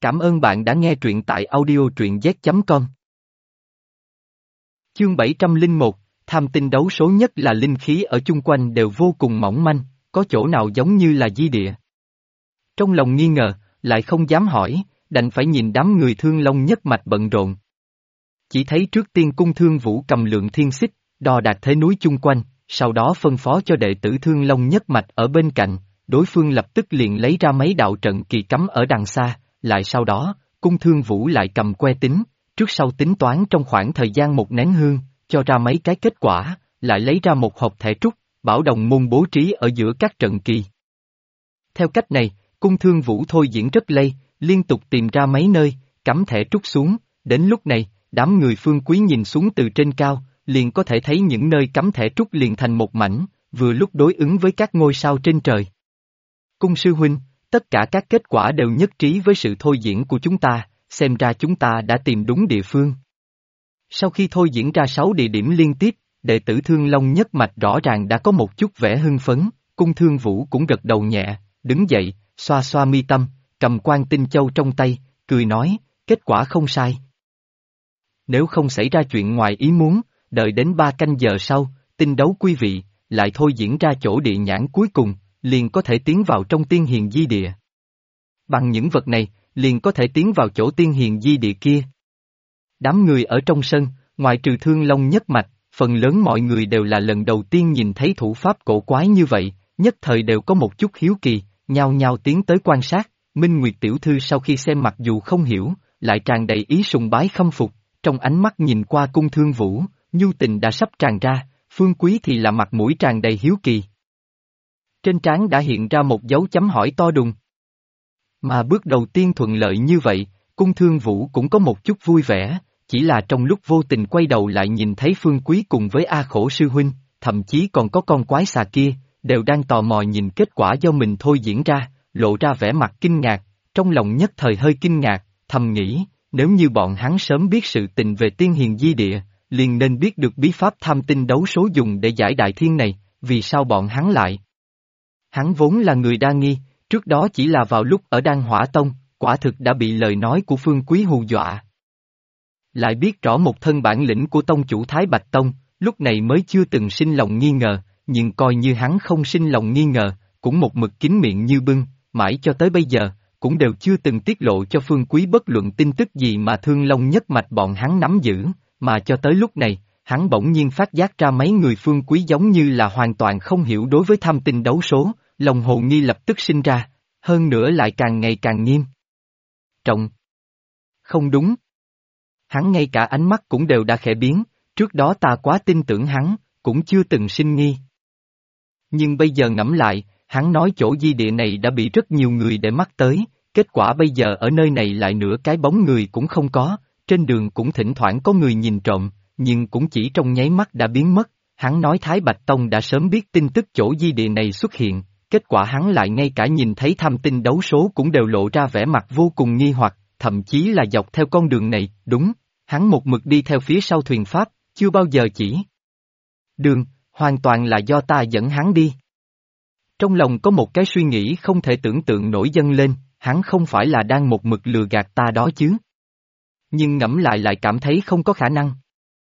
Cảm ơn bạn đã nghe truyện tại audio truyện z.com. Chương 701, tham tinh đấu số nhất là linh khí ở chung quanh đều vô cùng mỏng manh, có chỗ nào giống như là di địa. Trong lòng nghi ngờ, lại không dám hỏi, đành phải nhìn đám người Thương Long nhất mạch bận rộn. Chỉ thấy trước tiên Cung Thương Vũ cầm lượng thiên xích, đo đạc thế núi chung quanh, sau đó phân phó cho đệ tử Thương Long nhất mạch ở bên cạnh, đối phương lập tức liền lấy ra mấy đạo trận kỳ cắm ở đằng xa, lại sau đó, Cung Thương Vũ lại cầm que tính, trước sau tính toán trong khoảng thời gian một nén hương, cho ra mấy cái kết quả, lại lấy ra một hộp thẻ trúc, bảo đồng môn bố trí ở giữa các trận kỳ. Theo cách này, Cung Thương Vũ thôi diễn rất lây, liên tục tìm ra mấy nơi, cắm thẻ trúc xuống, đến lúc này, đám người Phương Quý nhìn xuống từ trên cao, liền có thể thấy những nơi cắm thẻ trúc liền thành một mảnh, vừa lúc đối ứng với các ngôi sao trên trời. Cung sư huynh, tất cả các kết quả đều nhất trí với sự thôi diễn của chúng ta, xem ra chúng ta đã tìm đúng địa phương. Sau khi thôi diễn ra 6 địa điểm liên tiếp, đệ tử Thương Long nhất mạch rõ ràng đã có một chút vẻ hưng phấn, Cung Thương Vũ cũng gật đầu nhẹ, đứng dậy, xoa xoa mi tâm, cầm quan tinh châu trong tay, cười nói, kết quả không sai. Nếu không xảy ra chuyện ngoài ý muốn, đợi đến 3 canh giờ sau, tinh đấu quý vị, lại thôi diễn ra chỗ địa nhãn cuối cùng, liền có thể tiến vào trong tiên hiền di địa. Bằng những vật này, liền có thể tiến vào chỗ tiên hiền di địa kia. Đám người ở trong sân, ngoài trừ Thương Long nhất mạch, phần lớn mọi người đều là lần đầu tiên nhìn thấy thủ pháp cổ quái như vậy, nhất thời đều có một chút hiếu kỳ, nhao nhao tiến tới quan sát. Minh Nguyệt tiểu thư sau khi xem mặc dù không hiểu, lại tràn đầy ý sùng bái khâm phục, trong ánh mắt nhìn qua Cung Thương Vũ, nhu tình đã sắp tràn ra, Phương Quý thì là mặt mũi tràn đầy hiếu kỳ. Trên trán đã hiện ra một dấu chấm hỏi to đùng. Mà bước đầu tiên thuận lợi như vậy, Cung Thương Vũ cũng có một chút vui vẻ, chỉ là trong lúc vô tình quay đầu lại nhìn thấy Phương Quý cùng với A Khổ sư huynh, thậm chí còn có con quái xà kia, đều đang tò mò nhìn kết quả do mình thôi diễn ra, lộ ra vẻ mặt kinh ngạc, trong lòng nhất thời hơi kinh ngạc, thầm nghĩ, nếu như bọn hắn sớm biết sự tình về tiên hiền di địa, liền nên biết được bí pháp tham tinh đấu số dùng để giải đại thiên này, vì sao bọn hắn lại? Hắn vốn là người đa nghi, trước đó chỉ là vào lúc ở Đan Hỏa Tông, quả thực đã bị lời nói của Phương Quý hù dọa. Lại biết rõ một thân bản lĩnh của tông chủ Thái Bạch Tông, lúc này mới chưa từng sinh lòng nghi ngờ, nhưng coi như hắn không sinh lòng nghi ngờ, cũng một mực kín miệng như bưng, mãi cho tới bây giờ, cũng đều chưa từng tiết lộ cho Phương Quý bất luận tin tức gì mà Thương Long nhất mạch bọn hắn nắm giữ, mà cho tới lúc này, hắn bỗng nhiên phát giác ra mấy người Phương Quý giống như là hoàn toàn không hiểu đối với tham tinh đấu số, lòng hồ nghi lập tức sinh ra, hơn nữa lại càng ngày càng nghiêm trọng. Không đúng. Hắn ngay cả ánh mắt cũng đều đã khẽ biến, trước đó ta quá tin tưởng hắn, cũng chưa từng sinh nghi. Nhưng bây giờ ngẫm lại, hắn nói chỗ di địa này đã bị rất nhiều người để mắt tới, kết quả bây giờ ở nơi này lại nửa cái bóng người cũng không có, trên đường cũng thỉnh thoảng có người nhìn trộm, nhưng cũng chỉ trong nháy mắt đã biến mất, hắn nói Thái Bạch Tông đã sớm biết tin tức chỗ di địa này xuất hiện, kết quả hắn lại ngay cả nhìn thấy tham tinh đấu số cũng đều lộ ra vẻ mặt vô cùng nghi hoặc, thậm chí là dọc theo con đường này, đúng, hắn một mực đi theo phía sau thuyền Pháp, chưa bao giờ chỉ đường, hoàn toàn là do ta dẫn hắn đi. Trong lòng có một cái suy nghĩ không thể tưởng tượng nổi dâng lên, hắn không phải là đang một mực lừa gạt ta đó chứ. Nhưng ngẫm lại cảm thấy không có khả năng.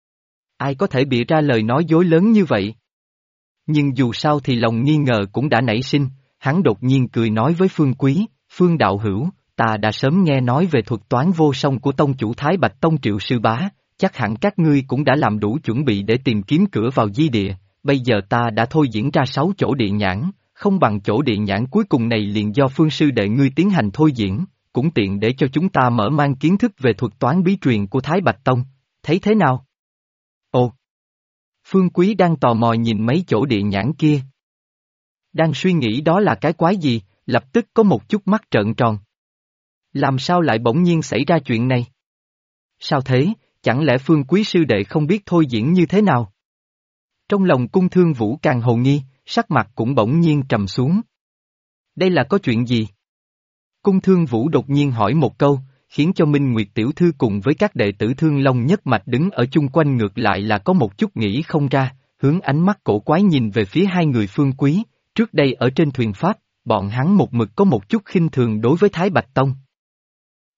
Ai có thể bịa ra lời nói dối lớn như vậy? Nhưng dù sao thì lòng nghi ngờ cũng đã nảy sinh, hắn đột nhiên cười nói với Phương Quý, Phương đạo hữu, ta đã sớm nghe nói về thuật toán vô song của tông chủ Thái Bạch Tông Triệu Sư Bá, chắc hẳn các ngươi cũng đã làm đủ chuẩn bị để tìm kiếm cửa vào di địa, bây giờ ta đã thôi diễn ra 6 chỗ địa nhãn, không bằng chỗ địa nhãn cuối cùng này liền do Phương sư đệ ngươi tiến hành thôi diễn, cũng tiện để cho chúng ta mở mang kiến thức về thuật toán bí truyền của Thái Bạch Tông, thấy thế nào? Ồ! Phương Quý đang tò mò nhìn mấy chỗ địa nhãn kia. Đang suy nghĩ đó là cái quái gì, lập tức có một chút mắt trợn tròn. Làm sao lại bỗng nhiên xảy ra chuyện này? Sao thế, chẳng lẽ Phương Quý sư đệ không biết thôi diễn như thế nào? Trong lòng Cung Thương Vũ càng hồ nghi, sắc mặt cũng bỗng nhiên trầm xuống. Đây là có chuyện gì? Cung Thương Vũ đột nhiên hỏi một câu, khiến cho Minh Nguyệt tiểu thư cùng với các đệ tử Thương Long nhất mạch đứng ở chung quanh ngược lại là có một chút nghĩ không ra, hướng ánh mắt cổ quái nhìn về phía hai người Phương Quý, trước đây ở trên thuyền Pháp, bọn hắn một mực có một chút khinh thường đối với Thái Bạch Tông.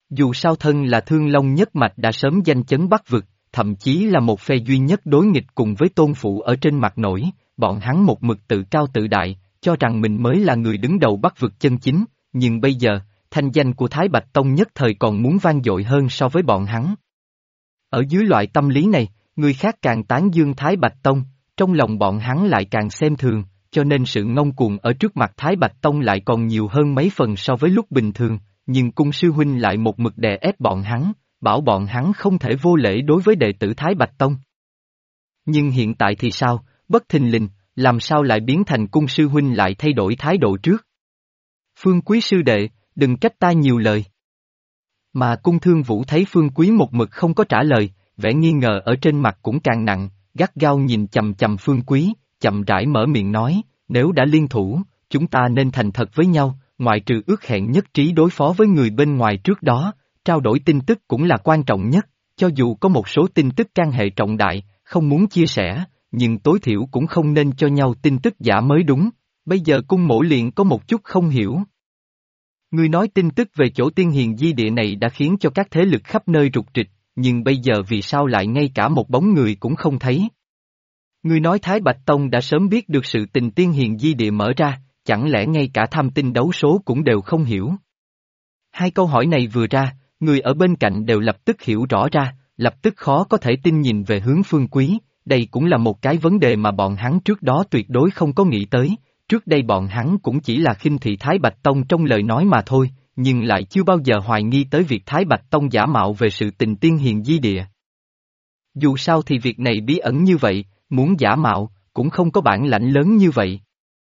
Dù sao thân là Thương Long nhất mạch đã sớm danh chấn Bắc vực, thậm chí là một phe duy nhất đối nghịch cùng với tôn phụ ở trên mặt nổi, bọn hắn một mực tự cao tự đại, cho rằng mình mới là người đứng đầu Bắc vực chân chính, nhưng bây giờ, thanh danh của Thái Bạch Tông nhất thời còn muốn vang dội hơn so với bọn hắn. Ở dưới loại tâm lý này, người khác càng tán dương Thái Bạch Tông, trong lòng bọn hắn lại càng xem thường, cho nên sự ngông cuồng ở trước mặt Thái Bạch Tông lại còn nhiều hơn mấy phần so với lúc bình thường, nhưng cung sư huynh lại một mực đè ép bọn hắn, bảo bọn hắn không thể vô lễ đối với đệ tử Thái Bạch Tông. Nhưng hiện tại thì sao, bất thình lình, làm sao lại biến thành cung sư huynh lại thay đổi thái độ trước? Phương Quý sư đệ, đừng trách ta nhiều lời. Mà cung thương vũ thấy Phương Quý một mực không có trả lời, vẻ nghi ngờ ở trên mặt cũng càng nặng, gắt gao nhìn chầm chầm Phương Quý, chậm rãi mở miệng nói, nếu đã liên thủ, chúng ta nên thành thật với nhau, ngoại trừ ước hẹn nhất trí đối phó với người bên ngoài trước đó, trao đổi tin tức cũng là quan trọng nhất, cho dù có một số tin tức can hệ trọng đại, không muốn chia sẻ, nhưng tối thiểu cũng không nên cho nhau tin tức giả mới đúng, bây giờ cung mỗ liền có một chút không hiểu. Ngươi nói tin tức về chỗ tiên hiền di địa này đã khiến cho các thế lực khắp nơi rục rịch, nhưng bây giờ vì sao lại ngay cả một bóng người cũng không thấy? Ngươi nói Thái Bạch Tông đã sớm biết được sự tình tiên hiền di địa mở ra, chẳng lẽ ngay cả tham tinh đấu số cũng đều không hiểu? Hai câu hỏi này vừa ra, người ở bên cạnh đều lập tức hiểu rõ ra, lập tức khó có thể tin nhìn về hướng Phương Quý, đây cũng là một cái vấn đề mà bọn hắn trước đó tuyệt đối không có nghĩ tới, trước đây bọn hắn cũng chỉ là khinh thị Thái Bạch Tông trong lời nói mà thôi, nhưng lại chưa bao giờ hoài nghi tới việc Thái Bạch Tông giả mạo về sự tình tiên hiền di địa. Dù sao thì việc này bí ẩn như vậy, muốn giả mạo, cũng không có bản lãnh lớn như vậy.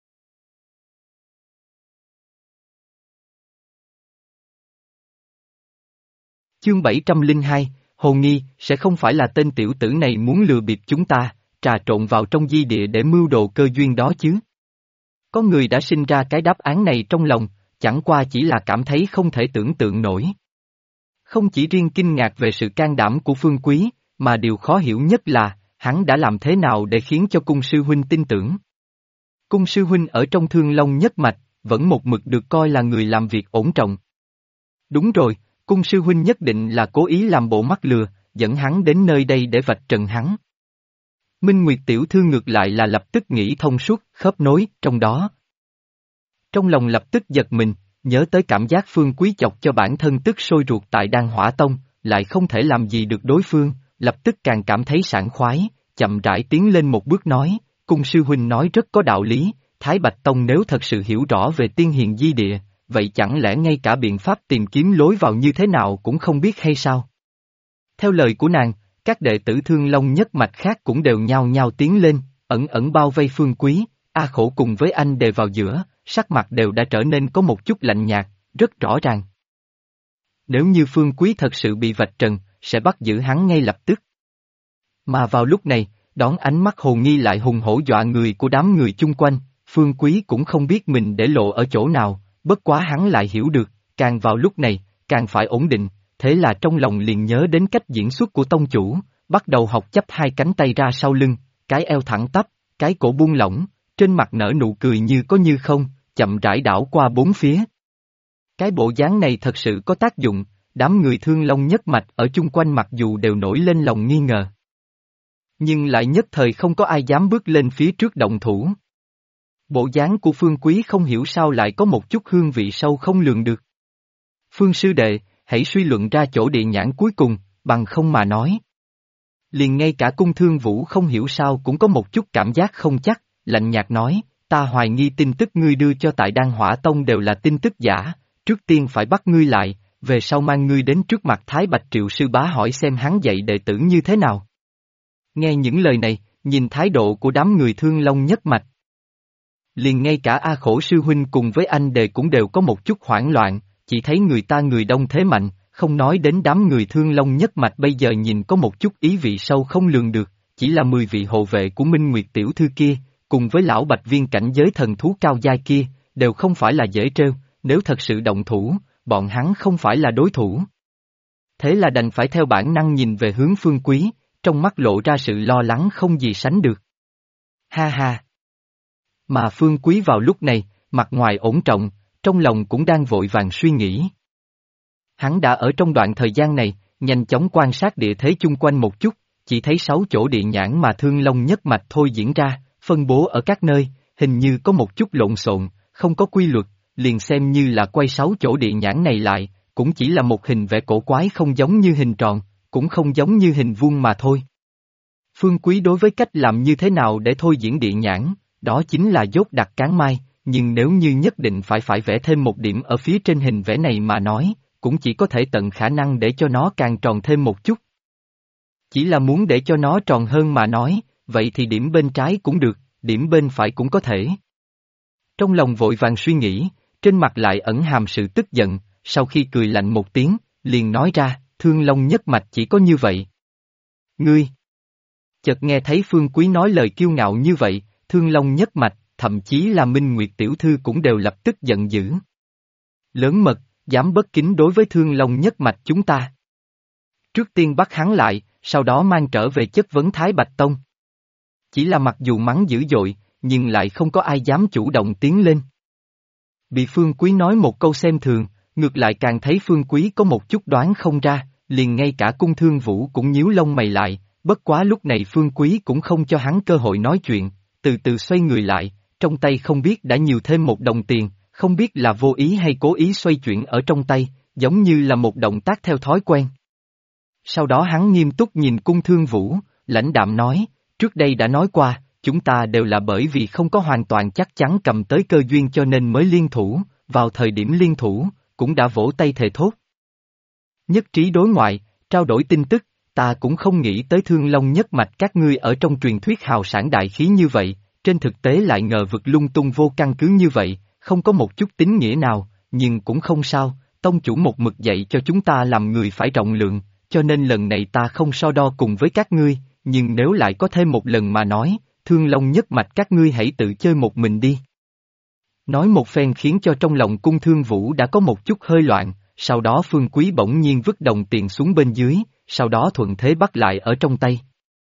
Chương 702, Hồ Nghi, sẽ không phải là tên tiểu tử này muốn lừa bịp chúng ta, trà trộn vào trong di địa để mưu đồ cơ duyên đó chứ? Có người đã sinh ra cái đáp án này trong lòng, chẳng qua chỉ là cảm thấy không thể tưởng tượng nổi. Không chỉ riêng kinh ngạc về sự can đảm của Phương Quý, mà điều khó hiểu nhất là, hắn đã làm thế nào để khiến cho cung sư huynh tin tưởng. Cung sư huynh ở trong Thương Long nhất mạch, vẫn một mực được coi là người làm việc ổn trọng. Đúng rồi, cung sư huynh nhất định là cố ý làm bộ mắc lừa, dẫn hắn đến nơi đây để vạch trần hắn. Minh Nguyệt tiểu thư ngược lại là lập tức nghĩ thông suốt, khớp nối, trong đó. Trong lòng lập tức giật mình, nhớ tới cảm giác Phương Quý chọc cho bản thân tức sôi ruột tại Đan Hỏa Tông, lại không thể làm gì được đối phương, lập tức càng cảm thấy sảng khoái, chậm rãi tiến lên một bước nói, cung sư huynh nói rất có đạo lý, Thái Bạch Tông nếu thật sự hiểu rõ về tiên hiền di địa, vậy chẳng lẽ ngay cả biện pháp tìm kiếm lối vào như thế nào cũng không biết hay sao? Theo lời của nàng, các đệ tử Thương Long nhất mạch khác cũng đều nhao nhao tiến lên, ẩn ẩn bao vây Phương Quý, A Khổ cùng với anh đề vào giữa, sắc mặt đều đã trở nên có một chút lạnh nhạt, rất rõ ràng. Nếu như Phương Quý thật sự bị vạch trần, sẽ bắt giữ hắn ngay lập tức. Mà vào lúc này, đón ánh mắt hồ nghi lại hùng hổ dọa người của đám người chung quanh, Phương Quý cũng không biết mình để lộ ở chỗ nào, bất quá hắn lại hiểu được, càng vào lúc này, càng phải ổn định, thế là trong lòng liền nhớ đến cách diễn xuất của tông chủ, bắt đầu học chắp hai cánh tay ra sau lưng, cái eo thẳng tắp, cái cổ buông lỏng, trên mặt nở nụ cười như có như không, chậm rãi đảo qua bốn phía. Cái bộ dáng này thật sự có tác dụng, đám người Thương Long nhất mạch ở chung quanh mặc dù đều nổi lên lòng nghi ngờ. Nhưng lại nhất thời không có ai dám bước lên phía trước động thủ. Bộ dáng của Phương Quý không hiểu sao lại có một chút hương vị sâu không lường được. Phương sư đệ, hãy suy luận ra chỗ địa nhãn cuối cùng, bằng không mà nói. Liền ngay cả cung thương vũ không hiểu sao cũng có một chút cảm giác không chắc, lạnh nhạt nói, ta hoài nghi tin tức ngươi đưa cho tại Đan Hỏa Tông đều là tin tức giả, trước tiên phải bắt ngươi lại, về sau mang ngươi đến trước mặt Thái Bạch Triệu sư bá hỏi xem hắn dạy đệ tử như thế nào. Nghe những lời này, nhìn thái độ của đám người Thương Long nhất mạch. Liền ngay cả A Khổ sư huynh cùng với anh đề cũng đều có một chút hoảng loạn, chỉ thấy người ta người đông thế mạnh, không nói đến đám người Thương Long nhất mạch bây giờ nhìn có một chút ý vị sâu không lường được, chỉ là 10 vị hộ vệ của Minh Nguyệt tiểu thư kia, cùng với lão bạch viên cảnh giới thần thú cao giai kia, đều không phải là dễ trêu, nếu thật sự động thủ, bọn hắn không phải là đối thủ. Thế là đành phải theo bản năng nhìn về hướng Phương Quý, trong mắt lộ ra sự lo lắng không gì sánh được. Ha ha! Mà Phương Quý vào lúc này, mặt ngoài ổn trọng, trong lòng cũng đang vội vàng suy nghĩ. Hắn đã ở trong đoạn thời gian này, nhanh chóng quan sát địa thế chung quanh một chút, chỉ thấy 6 chỗ địa nhãn mà Thương Long nhất mạch thôi diễn ra, phân bố ở các nơi, hình như có một chút lộn xộn, không có quy luật, liền xem như là quay 6 chỗ địa nhãn này lại, cũng chỉ là một hình vẽ cổ quái không giống như hình tròn, cũng không giống như hình vuông mà thôi. Phương Quý đối với cách làm như thế nào để thôi diễn địa nhãn, đó chính là dốt đặt cán mai, nhưng nếu như nhất định phải vẽ thêm một điểm ở phía trên hình vẽ này mà nói, cũng chỉ có thể tận khả năng để cho nó càng tròn thêm một chút. Chỉ là muốn để cho nó tròn hơn mà nói, vậy thì điểm bên trái cũng được, điểm bên phải cũng có thể. Trong lòng vội vàng suy nghĩ, trên mặt lại ẩn hàm sự tức giận, sau khi cười lạnh một tiếng, liền nói ra, Thương Long nhất mạch chỉ có như vậy. Ngươi! Chợt nghe thấy Phương Quý nói lời kiêu ngạo như vậy, Thương Long nhất mạch, thậm chí là Minh Nguyệt tiểu thư cũng đều lập tức giận dữ. Lớn mật, dám bất kính đối với Thương Long nhất mạch chúng ta. Trước tiên bắt hắn lại, sau đó mang trở về chất vấn Thái Bạch Tông. Chỉ là mặc dù mắng dữ dội, nhưng lại không có ai dám chủ động tiến lên. Bị Phương Quý nói một câu xem thường, ngược lại càng thấy Phương Quý có một chút đoán không ra, liền ngay cả Cung Thương Vũ cũng nhíu lông mày lại, bất quá lúc này Phương Quý cũng không cho hắn cơ hội nói chuyện, từ từ xoay người lại, trong tay không biết đã nhiều thêm một đồng tiền, không biết là vô ý hay cố ý xoay chuyển ở trong tay, giống như là một động tác theo thói quen. Sau đó hắn nghiêm túc nhìn Cung Thương Vũ, lãnh đạm nói, trước đây đã nói qua, chúng ta đều là bởi vì không có hoàn toàn chắc chắn cầm tới cơ duyên cho nên mới liên thủ, vào thời điểm liên thủ, cũng đã vỗ tay thề thốt. Nhất trí đối ngoại, trao đổi tin tức, ta cũng không nghĩ tới Thương Long nhất mạch các ngươi ở trong truyền thuyết hào sản đại khí như vậy, trên thực tế lại ngờ vực lung tung vô căn cứ như vậy, không có một chút tín nghĩa nào, nhưng cũng không sao, tông chủ một mực dạy cho chúng ta làm người phải rộng lượng, cho nên lần này ta không so đo cùng với các ngươi, nhưng nếu lại có thêm một lần mà nói, Thương Long nhất mạch các ngươi hãy tự chơi một mình đi. Nói một phen khiến cho trong lòng Cung Thương Vũ đã có một chút hơi loạn, sau đó Phương Quý bỗng nhiên vứt đồng tiền xuống bên dưới, sau đó thuận thế bắt lại ở trong tay.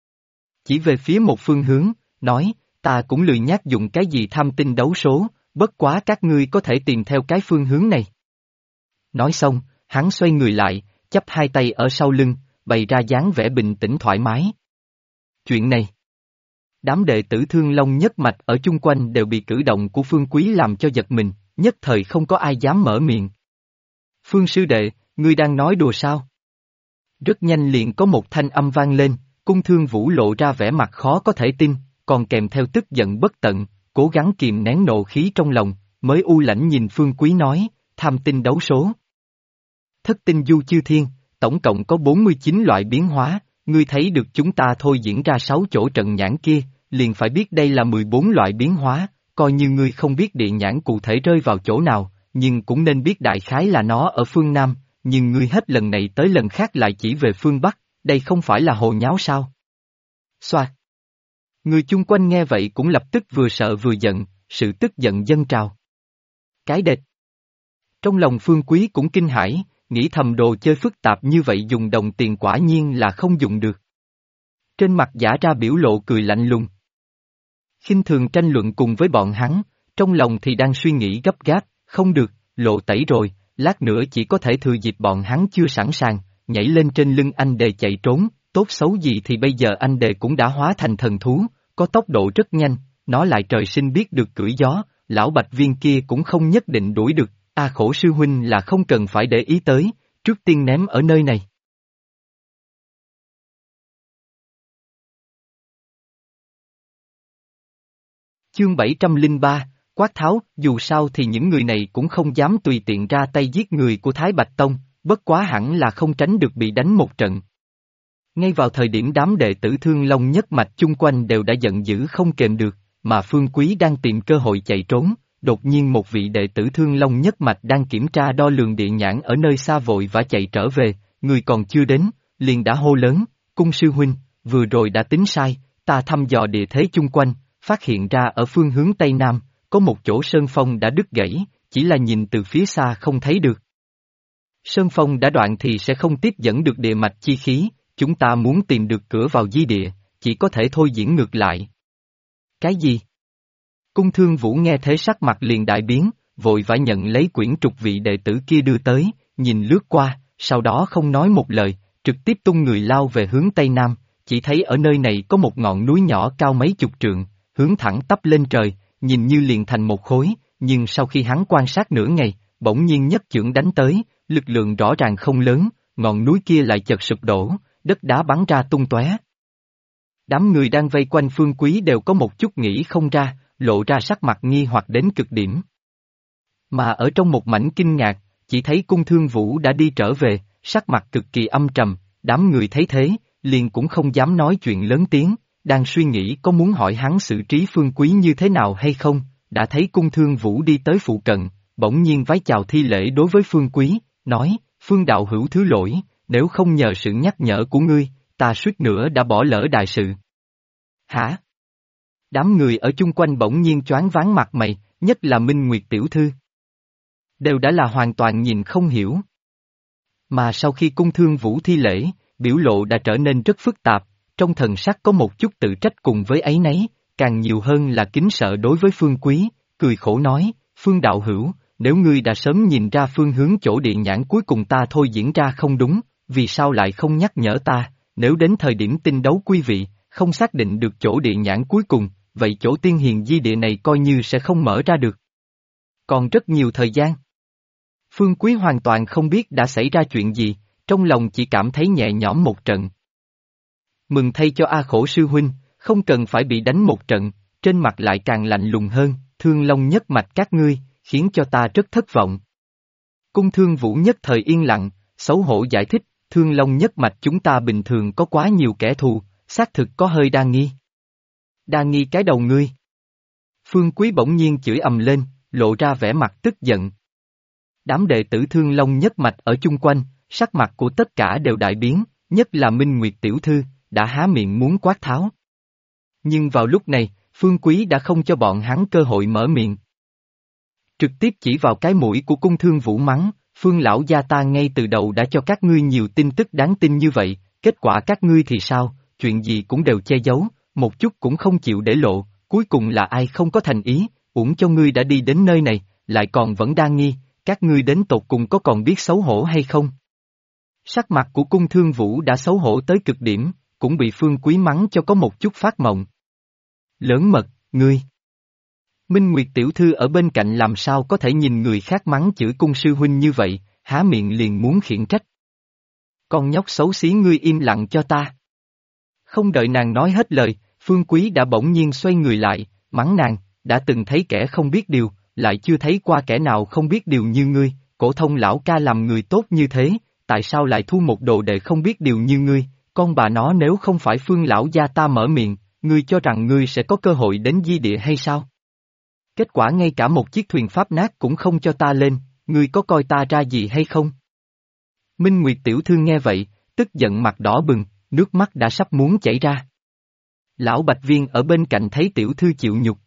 Chỉ về phía một phương hướng, nói, ta cũng lười nhác dùng cái gì tham tinh đấu số, bất quá các ngươi có thể tìm theo cái phương hướng này. Nói xong, hắn xoay người lại, chắp hai tay ở sau lưng, bày ra dáng vẻ bình tĩnh thoải mái. Chuyện này, đám đệ tử Thương Long nhất mạch ở chung quanh đều bị cử động của Phương Quý làm cho giật mình, nhất thời không có ai dám mở miệng. Phương sư đệ, ngươi đang nói đùa sao? Rất nhanh liền có một thanh âm vang lên, Cung Thương Vũ lộ ra vẻ mặt khó có thể tin, còn kèm theo tức giận bất tận, cố gắng kìm nén nộ khí trong lòng, mới u lãnh nhìn Phương Quý nói, tham tinh đấu số. Thất tinh du chư thiên, tổng cộng có 49 loại biến hóa, ngươi thấy được chúng ta thôi diễn ra 6 chỗ trận nhãn kia, liền phải biết đây là 14 loại biến hóa, coi như ngươi không biết địa nhãn cụ thể rơi vào chỗ nào, nhưng cũng nên biết đại khái là nó ở phương Nam, nhưng ngươi hết lần này tới lần khác lại chỉ về phương Bắc, đây không phải là hồ nháo sao? Xoạt! Người chung quanh nghe vậy cũng lập tức vừa sợ vừa giận, sự tức giận dâng trào. Cái đệt! Trong lòng Phương Quý cũng kinh hãi, nghĩ thầm đồ chơi phức tạp như vậy dùng đồng tiền quả nhiên là không dùng được. Trên mặt giả ra biểu lộ cười lạnh lùng. Khinh thường tranh luận cùng với bọn hắn, trong lòng thì đang suy nghĩ gấp gáp, không được, lộ tẩy rồi, lát nữa chỉ có thể thừa dịp bọn hắn chưa sẵn sàng, nhảy lên trên lưng anh đề chạy trốn, tốt xấu gì thì bây giờ anh đề cũng đã hóa thành thần thú, có tốc độ rất nhanh, nó lại trời sinh biết được cưỡi gió, lão bạch viên kia cũng không nhất định đuổi được, khổ sư huynh là không cần phải để ý tới, trước tiên ném ở nơi này. Chương 703, quát tháo, dù sao thì những người này cũng không dám tùy tiện ra tay giết người của Thái Bạch Tông, bất quá hẳn là không tránh được bị đánh một trận. Ngay vào thời điểm đám đệ tử Thương Long nhất mạch chung quanh đều đã giận dữ không kềm được, mà Phương Quý đang tìm cơ hội chạy trốn, đột nhiên một vị đệ tử Thương Long nhất mạch đang kiểm tra đo lường địa nhãn ở nơi xa vội vã chạy trở về, người còn chưa đến, liền đã hô lớn, Cung sư huynh, vừa rồi đã tính sai, ta thăm dò địa thế chung quanh, phát hiện ra ở phương hướng Tây Nam, có một chỗ sơn phong đã đứt gãy, chỉ là nhìn từ phía xa không thấy được. Sơn phong đã đoạn thì sẽ không tiếp dẫn được địa mạch chi khí, chúng ta muốn tìm được cửa vào di địa, chỉ có thể thôi diễn ngược lại. Cái gì? Cung Thương Vũ nghe thế sắc mặt liền đại biến, vội vã nhận lấy quyển trục vị đệ tử kia đưa tới, nhìn lướt qua, sau đó không nói một lời, trực tiếp tung người lao về hướng Tây Nam, chỉ thấy ở nơi này có một ngọn núi nhỏ cao mấy chục trượng, hướng thẳng tắp lên trời, nhìn như liền thành một khối, nhưng sau khi hắn quan sát nửa ngày, bỗng nhiên nhất chưởng đánh tới, lực lượng rõ ràng không lớn, ngọn núi kia lại chợt sụp đổ, đất đá bắn ra tung tóe. Đám người đang vây quanh Phương Quý đều có một chút nghĩ không ra, lộ ra sắc mặt nghi hoặc đến cực điểm. Mà ở trong một mảnh kinh ngạc, chỉ thấy Cung Thương Vũ đã đi trở về, sắc mặt cực kỳ âm trầm, đám người thấy thế, liền cũng không dám nói chuyện lớn tiếng, đang suy nghĩ có muốn hỏi hắn xử trí Phương Quý như thế nào hay không, đã thấy Cung Thương Vũ đi tới phụ cận, bỗng nhiên vái chào thi lễ đối với Phương Quý, nói, Phương đạo hữu thứ lỗi, nếu không nhờ sự nhắc nhở của ngươi, ta suýt nữa đã bỏ lỡ đại sự. Hả? Đám người ở chung quanh bỗng nhiên choáng váng mặt mày, nhất là Minh Nguyệt tiểu thư. Đều đã là hoàn toàn nhìn không hiểu. Mà sau khi Cung Thương Vũ thi lễ, biểu lộ đã trở nên rất phức tạp, trong thần sắc có một chút tự trách cùng với áy náy, càng nhiều hơn là kính sợ đối với Phương Quý, cười khổ nói, Phương đạo hữu, nếu ngươi đã sớm nhìn ra phương hướng chỗ địa nhãn cuối cùng ta thôi diễn ra không đúng, vì sao lại không nhắc nhở ta, nếu đến thời điểm tinh đấu quý vị, không xác định được chỗ địa nhãn cuối cùng, vậy chỗ tiên hiền di địa này coi như sẽ không mở ra được. Còn rất nhiều thời gian. Phương Quý hoàn toàn không biết đã xảy ra chuyện gì, trong lòng chỉ cảm thấy nhẹ nhõm một trận. Mừng thay cho A Khổ sư huynh, không cần phải bị đánh một trận, trên mặt lại càng lạnh lùng hơn, Thương Long nhất mạch các ngươi, khiến cho ta rất thất vọng. Cung Thương Vũ nhất thời yên lặng, xấu hổ giải thích, Thương Long nhất mạch chúng ta bình thường có quá nhiều kẻ thù, xác thực có hơi đa nghi. Đa nghi cái đầu ngươi. Phương Quý bỗng nhiên chửi ầm lên, lộ ra vẻ mặt tức giận. Đám đệ tử Thương Long nhất mạch ở chung quanh, sắc mặt của tất cả đều đại biến, nhất là Minh Nguyệt tiểu thư, đã há miệng muốn quát tháo. Nhưng vào lúc này, Phương Quý đã không cho bọn hắn cơ hội mở miệng. Trực tiếp chỉ vào cái mũi của Cung Thương Vũ mắng, Phương lão gia ta ngay từ đầu đã cho các ngươi nhiều tin tức đáng tin như vậy, kết quả các ngươi thì sao, chuyện gì cũng đều che giấu, một chút cũng không chịu để lộ, cuối cùng là ai không có thành ý, uổng cho ngươi đã đi đến nơi này, lại còn vẫn đang nghi, các ngươi đến tột cùng có còn biết xấu hổ hay không? Sắc mặt của Cung Thương Vũ đã xấu hổ tới cực điểm, cũng bị Phương Quý mắng cho có một chút phát mộng. Lớn mật, ngươi! Minh Nguyệt tiểu thư ở bên cạnh làm sao có thể nhìn người khác mắng chửi Cung sư huynh như vậy, há miệng liền muốn khiển trách. Con nhóc xấu xí ngươi im lặng cho ta. Không đợi nàng nói hết lời, Phương Quý đã bỗng nhiên xoay người lại, mắng nàng, đã từng thấy kẻ không biết điều, lại chưa thấy qua kẻ nào không biết điều như ngươi, cổ thông lão ca làm người tốt như thế, tại sao lại thu một đồ đệ không biết điều như ngươi, con bà nó nếu không phải Phương lão gia ta mở miệng, ngươi cho rằng ngươi sẽ có cơ hội đến di địa hay sao? Kết quả ngay cả một chiếc thuyền pháp nát cũng không cho ta lên, ngươi có coi ta ra gì hay không? Minh Nguyệt tiểu thư nghe vậy, tức giận mặt đỏ bừng, nước mắt đã sắp muốn chảy ra. Lão Bạch Viên ở bên cạnh thấy tiểu thư chịu nhục.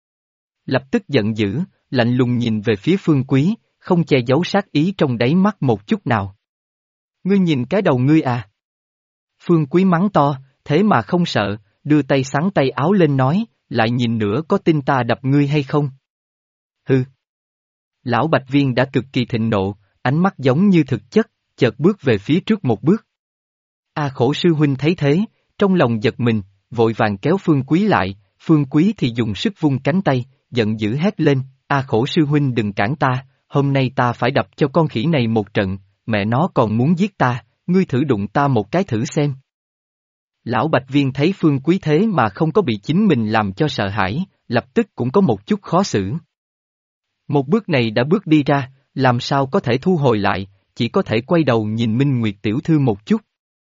Lập tức giận dữ, lạnh lùng nhìn về phía Phương Quý, không che giấu sát ý trong đáy mắt một chút nào. Ngươi nhìn cái đầu ngươi à? Phương Quý mắng to, thế mà không sợ, đưa tay xắn tay áo lên nói, lại nhìn nữa có tin ta đập ngươi hay không? Hừ. Lão Bạch Viên đã cực kỳ thịnh nộ, ánh mắt giống như thực chất, chợt bước về phía trước một bước. A Khổ sư huynh thấy thế, trong lòng giật mình, vội vàng kéo Phương Quý lại, Phương Quý thì dùng sức vung cánh tay, giận dữ hét lên, A Khổ sư huynh đừng cản ta, hôm nay ta phải đập cho con khỉ này một trận, mẹ nó còn muốn giết ta, ngươi thử đụng ta một cái thử xem. Lão Bạch Viên thấy Phương Quý thế mà không có bị chính mình làm cho sợ hãi, lập tức cũng có một chút khó xử. Một bước này đã bước đi ra, làm sao có thể thu hồi lại, chỉ có thể quay đầu nhìn Minh Nguyệt tiểu thư một chút.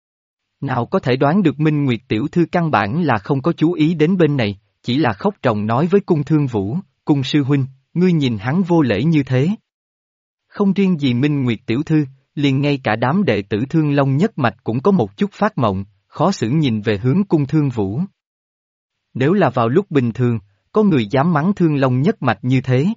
Nào có thể đoán được Minh Nguyệt tiểu thư căn bản là không có chú ý đến bên này, chỉ là khóc ròng nói với Cung Thương Vũ, Cung sư huynh, ngươi nhìn hắn vô lễ như thế. Không riêng gì Minh Nguyệt tiểu thư, liền ngay cả đám đệ tử Thương Long nhất mạch cũng có một chút phát mộng, khó xử nhìn về hướng Cung Thương Vũ. Nếu là vào lúc bình thường, có người dám mắng Thương Long nhất mạch như thế.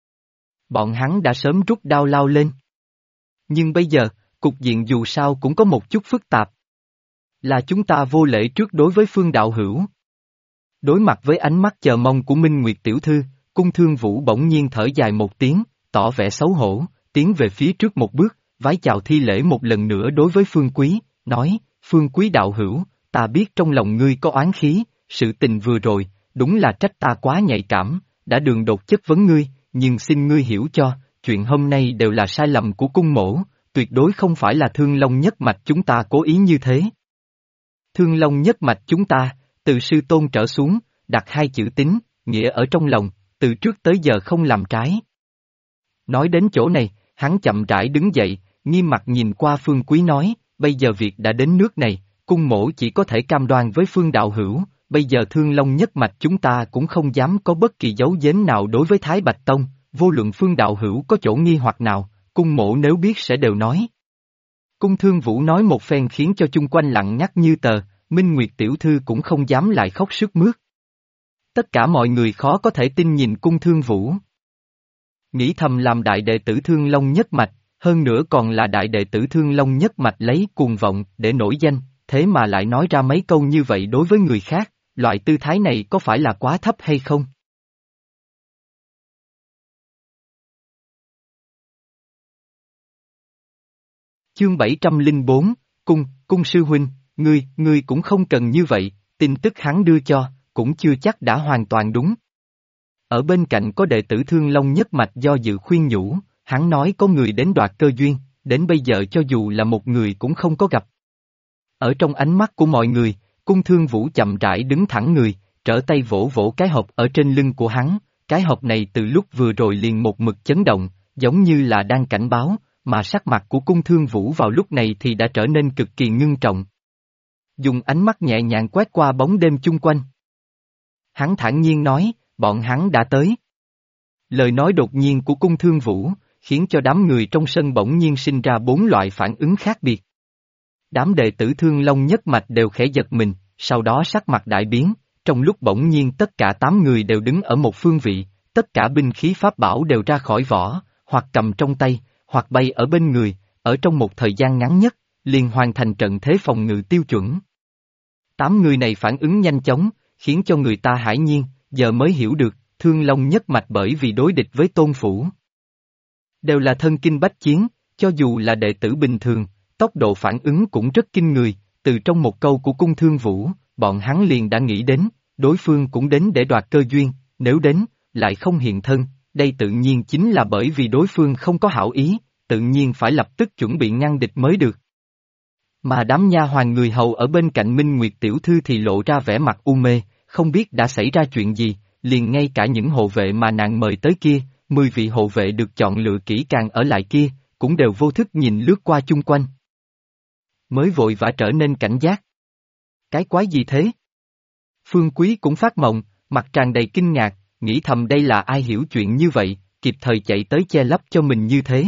Bọn hắn đã sớm rút đao lao lên. Nhưng bây giờ, cục diện dù sao cũng có một chút phức tạp. Là chúng ta vô lễ trước đối với Phương đạo hữu. Đối mặt với ánh mắt chờ mong của Minh Nguyệt tiểu thư, Cung Thương Vũ bỗng nhiên thở dài một tiếng, tỏ vẻ xấu hổ, tiến về phía trước một bước, vái chào thi lễ một lần nữa đối với Phương Quý, nói, Phương Quý đạo hữu, ta biết trong lòng ngươi có oán khí, sự tình vừa rồi, đúng là trách ta quá nhạy cảm, đã đường đột chất vấn ngươi, nhưng xin ngươi hiểu cho, chuyện hôm nay đều là sai lầm của cung mổ, tuyệt đối không phải là Thương Long nhất mạch chúng ta cố ý như thế. Thương Long nhất mạch chúng ta, từ sư tôn trở xuống, đặt hai chữ tín, nghĩa ở trong lòng, từ trước tới giờ không làm trái. Nói đến chỗ này, hắn chậm rãi đứng dậy, nghiêm mặt nhìn qua Phương Quý nói, bây giờ việc đã đến nước này, cung mổ chỉ có thể cam đoan với Phương đạo hữu, bây giờ Thương Long nhất mạch chúng ta cũng không dám có bất kỳ dấu giếm nào đối với Thái Bạch Tông, vô luận Phương đạo hữu có chỗ nghi hoặc nào, cung mổ nếu biết sẽ đều nói. Cung Thương Vũ nói một phen khiến cho chung quanh lặng ngắt như tờ, Minh Nguyệt tiểu thư cũng không dám lại khóc sướt mướt. Tất cả mọi người khó có thể tin nhìn Cung Thương Vũ. Nghĩ thầm làm đại đệ tử Thương Long nhất mạch, hơn nữa còn là đại đệ tử Thương Long nhất mạch lấy cuồng vọng để nổi danh, thế mà lại nói ra mấy câu như vậy đối với người khác, loại tư thái này có phải là quá thấp hay không? Chương 704, Cung sư huynh, ngươi cũng không cần như vậy, tin tức hắn đưa cho, cũng chưa chắc đã hoàn toàn đúng. Ở bên cạnh có đệ tử Thương Long nhất mạch do dự khuyên nhủ, hắn nói có người đến đoạt cơ duyên, đến bây giờ cho dù là một người cũng không có gặp. Ở trong ánh mắt của mọi người, Cung Thương Vũ chậm rãi đứng thẳng người, trở tay vỗ vỗ cái hộp ở trên lưng của hắn, cái hộp này từ lúc vừa rồi liền một mực chấn động, giống như là đang cảnh báo, mà sắc mặt của Cung Thương Vũ vào lúc này thì đã trở nên cực kỳ ngưng trọng. Dùng ánh mắt nhẹ nhàng quét qua bóng đêm chung quanh. Hắn thản nhiên nói, bọn hắn đã tới. Lời nói đột nhiên của Cung Thương Vũ, khiến cho đám người trong sân bỗng nhiên sinh ra 4 loại phản ứng khác biệt. Đám đệ tử Thương Long nhất mạch đều khẽ giật mình, sau đó sắc mặt đại biến, trong lúc bỗng nhiên tất cả 8 người đều đứng ở một phương vị, tất cả binh khí pháp bảo đều ra khỏi vỏ, hoặc cầm trong tay, hoặc bay ở bên người, ở trong một thời gian ngắn nhất, liền hoàn thành trận thế phòng ngự tiêu chuẩn. 8 người này phản ứng nhanh chóng, khiến cho người ta hãi nhiên, giờ mới hiểu được, Thương Long nhất mạch bởi vì đối địch với Tôn Phủ. Đều là thân kinh bách chiến, cho dù là đệ tử bình thường, tốc độ phản ứng cũng rất kinh người, từ trong một câu của Cung Thương Vũ, bọn hắn liền đã nghĩ đến, đối phương cũng đến để đoạt cơ duyên, nếu đến, lại không hiện thân, đây tự nhiên chính là bởi vì đối phương không có hảo ý, tự nhiên phải lập tức chuẩn bị ngăn địch mới được. Mà đám nha hoàn người hầu ở bên cạnh Minh Nguyệt tiểu thư thì lộ ra vẻ mặt u mê, không biết đã xảy ra chuyện gì, liền ngay cả những hộ vệ mà nàng mời tới kia, 10 vị hộ vệ được chọn lựa kỹ càng ở lại kia, cũng đều vô thức nhìn lướt qua chung quanh. Mới vội vã trở nên cảnh giác. Cái quái gì thế? Phương Quý cũng phát mộng, mặt tràn đầy kinh ngạc, nghĩ thầm đây là ai hiểu chuyện như vậy, kịp thời chạy tới che lấp cho mình như thế.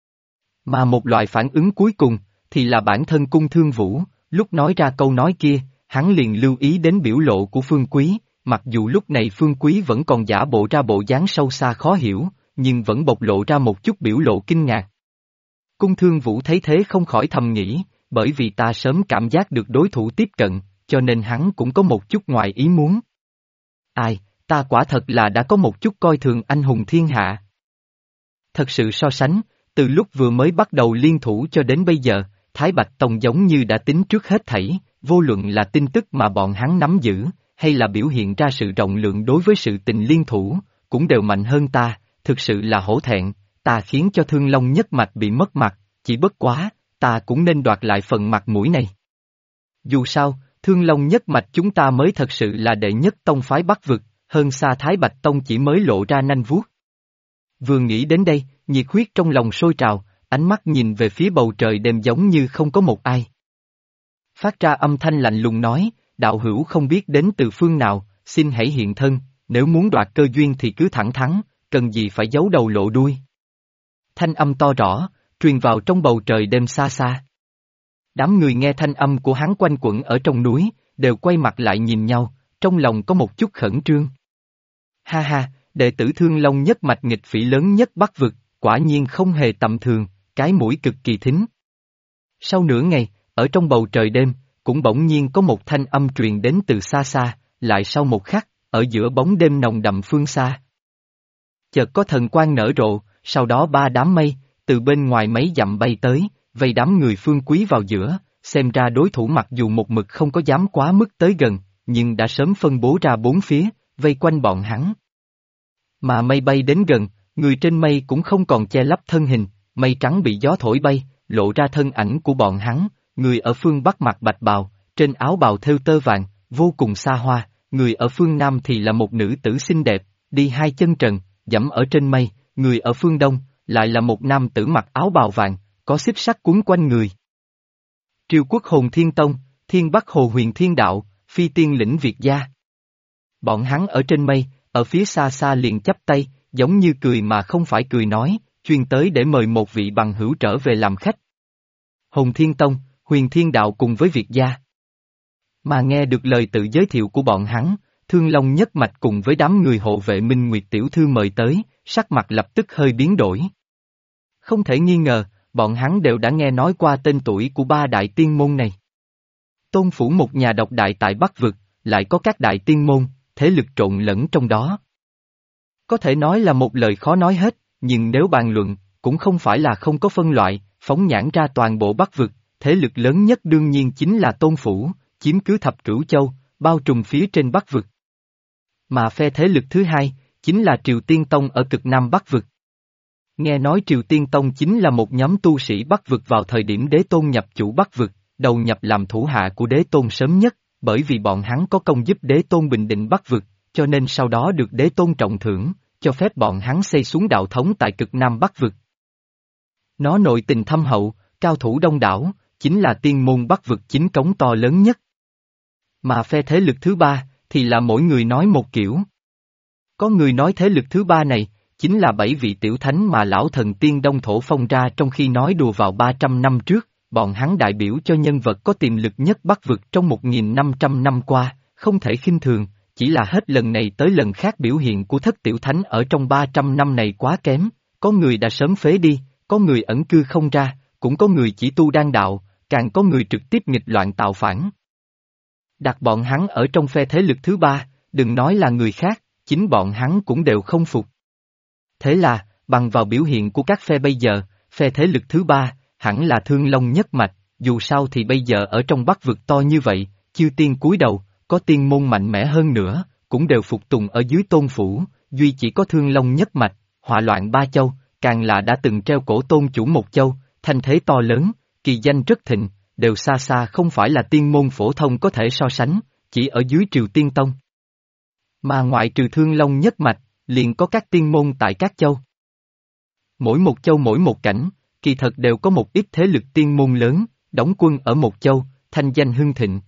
Mà một loại phản ứng cuối cùng, thì là bản thân Cung Thương Vũ, lúc nói ra câu nói kia, hắn liền lưu ý đến biểu lộ của Phương Quý, mặc dù lúc này Phương Quý vẫn còn giả bộ ra bộ dáng sâu xa khó hiểu, nhưng vẫn bộc lộ ra một chút biểu lộ kinh ngạc. Cung Thương Vũ thấy thế không khỏi thầm nghĩ, bởi vì ta sớm cảm giác được đối thủ tiếp cận, cho nên hắn cũng có một chút ngoài ý muốn. Ai, ta quả thật là đã có một chút coi thường anh hùng thiên hạ. Thật sự so sánh, từ lúc vừa mới bắt đầu liên thủ cho đến bây giờ, Thái Bạch Tông giống như đã tính trước hết thảy, vô luận là tin tức mà bọn hắn nắm giữ, hay là biểu hiện ra sự rộng lượng đối với sự tình liên thủ, cũng đều mạnh hơn ta, thực sự là hổ thẹn, ta khiến cho Thương Long nhất mạch bị mất mặt, chỉ bất quá, ta cũng nên đoạt lại phần mặt mũi này. Dù sao, Thương Long nhất mạch chúng ta mới thật sự là đệ nhất tông phái Bắc vực, hơn xa Thái Bạch Tông chỉ mới lộ ra nanh vuốt. Vừa nghĩ đến đây, nhiệt huyết trong lòng sôi trào, ánh mắt nhìn về phía bầu trời đêm giống như không có một ai. Phát ra âm thanh lạnh lùng nói, đạo hữu không biết đến từ phương nào, xin hãy hiện thân, nếu muốn đoạt cơ duyên thì cứ thẳng thắn, cần gì phải giấu đầu lộ đuôi. Thanh âm to rõ, truyền vào trong bầu trời đêm xa xa. Đám người nghe thanh âm của hắn quanh quẩn ở trong núi, đều quay mặt lại nhìn nhau, trong lòng có một chút khẩn trương. Ha ha, đệ tử Thương Long nhất mạch nghịch phỉ lớn nhất Bắc vực, quả nhiên không hề tầm thường, cái mũi cực kỳ thính. Sau nửa ngày, ở trong bầu trời đêm, cũng bỗng nhiên có một thanh âm truyền đến từ xa xa, lại sau một khắc, ở giữa bóng đêm nồng đậm phương xa. Chợt có thần quang nở rộ, sau đó 3 đám mây, từ bên ngoài mấy dặm bay tới, vây đám người Phương Quý vào giữa, xem ra đối thủ mặc dù một mực không có dám quá mức tới gần, nhưng đã sớm phân bố ra bốn phía, vây quanh bọn hắn. Mà mây bay đến gần, người trên mây cũng không còn che lấp thân hình, mây trắng bị gió thổi bay, lộ ra thân ảnh của bọn hắn, người ở phương Bắc mặc bạch bào, trên áo bào thêu tơ vàng, vô cùng xa hoa, người ở phương Nam thì là một nữ tử xinh đẹp, đi hai chân trần, dẫm ở trên mây, người ở phương Đông, lại là một nam tử mặc áo bào vàng, có xích sắt quấn quanh người. Triều Quốc Hồn Thiên Tông, Thiên Bắc Hồ Huyền Thiên Đạo, Phi Tiên Lĩnh Việt Gia. Bọn hắn ở trên mây, ở phía xa xa liền chắp tay, giống như cười mà không phải cười nói, chuyên tới để mời một vị bằng hữu trở về làm khách. Hồn Thiên Tông, Huyền Thiên Đạo cùng với Việt Gia. Mà nghe được lời tự giới thiệu của bọn hắn, Thương Long nhất mạch cùng với đám người hộ vệ Minh Nguyệt Tiểu Thư mời tới, sắc mặt lập tức hơi biến đổi. Không thể nghi ngờ, bọn hắn đều đã nghe nói qua tên tuổi của ba đại tiên môn này. Tôn phủ một nhà độc đại tại Bắc Vực, lại có các đại tiên môn, thế lực trộn lẫn trong đó. Có thể nói là một lời khó nói hết, nhưng nếu bàn luận, cũng không phải là không có phân loại, phóng nhãn ra toàn bộ Bắc Vực, thế lực lớn nhất đương nhiên chính là Tôn phủ, chiếm cứ thập cửu châu, bao trùm phía trên Bắc Vực. Mà phe thế lực thứ hai, chính là Triều Tiên Tông ở cực Nam Bắc Vực. Nghe nói Triều Tiên Tông chính là một nhóm tu sĩ Bắc Vực vào thời điểm Đế Tôn nhập chủ Bắc Vực, đầu nhập làm thủ hạ của Đế Tôn sớm nhất, bởi vì bọn hắn có công giúp Đế Tôn bình định Bắc Vực, cho nên sau đó được Đế Tôn trọng thưởng, cho phép bọn hắn xây xuống đạo thống tại cực Nam Bắc Vực. Nó nội tình thâm hậu, cao thủ đông đảo, chính là tiên môn Bắc Vực chính cống to lớn nhất. Mà phe thế lực thứ ba, thì là mỗi người nói một kiểu. Có người nói thế lực thứ ba này, chính là 7 vị tiểu thánh mà lão thần tiên Đông Thổ phong ra trong khi nói đùa vào 300 năm trước, bọn hắn đại biểu cho nhân vật có tiềm lực nhất Bắc Vực trong 1.500 năm qua, không thể khinh thường, chỉ là hết lần này tới lần khác biểu hiện của thất tiểu thánh ở trong 300 năm này quá kém, có người đã sớm phế đi, có người ẩn cư không ra, cũng có người chỉ tu đan đạo, càng có người trực tiếp nghịch loạn tạo phản. Đặt bọn hắn ở trong phe thế lực thứ ba, đừng nói là người khác, chính bọn hắn cũng đều không phục. Thế là, bằng vào biểu hiện của các phe bây giờ, phe thế lực thứ ba, hẳn là Thương Long nhất mạch, dù sao thì bây giờ ở trong Bắc Vực to như vậy, chư tiên cúi đầu, có tiên môn mạnh mẽ hơn nữa, cũng đều phục tùng ở dưới Tôn phủ, duy chỉ có Thương Long nhất mạch, họa loạn ba châu, càng là đã từng treo cổ tôn chủ một châu, thanh thế to lớn, kỳ danh rất thịnh, đều xa xa không phải là tiên môn phổ thông có thể so sánh, chỉ ở dưới Triều Tiên Tông. Mà ngoại trừ Thương Long nhất mạch, liền có các tiên môn tại các châu. Mỗi một châu mỗi một cảnh, kỳ thật đều có một ít thế lực tiên môn lớn, đóng quân ở một châu, thanh danh hưng thịnh.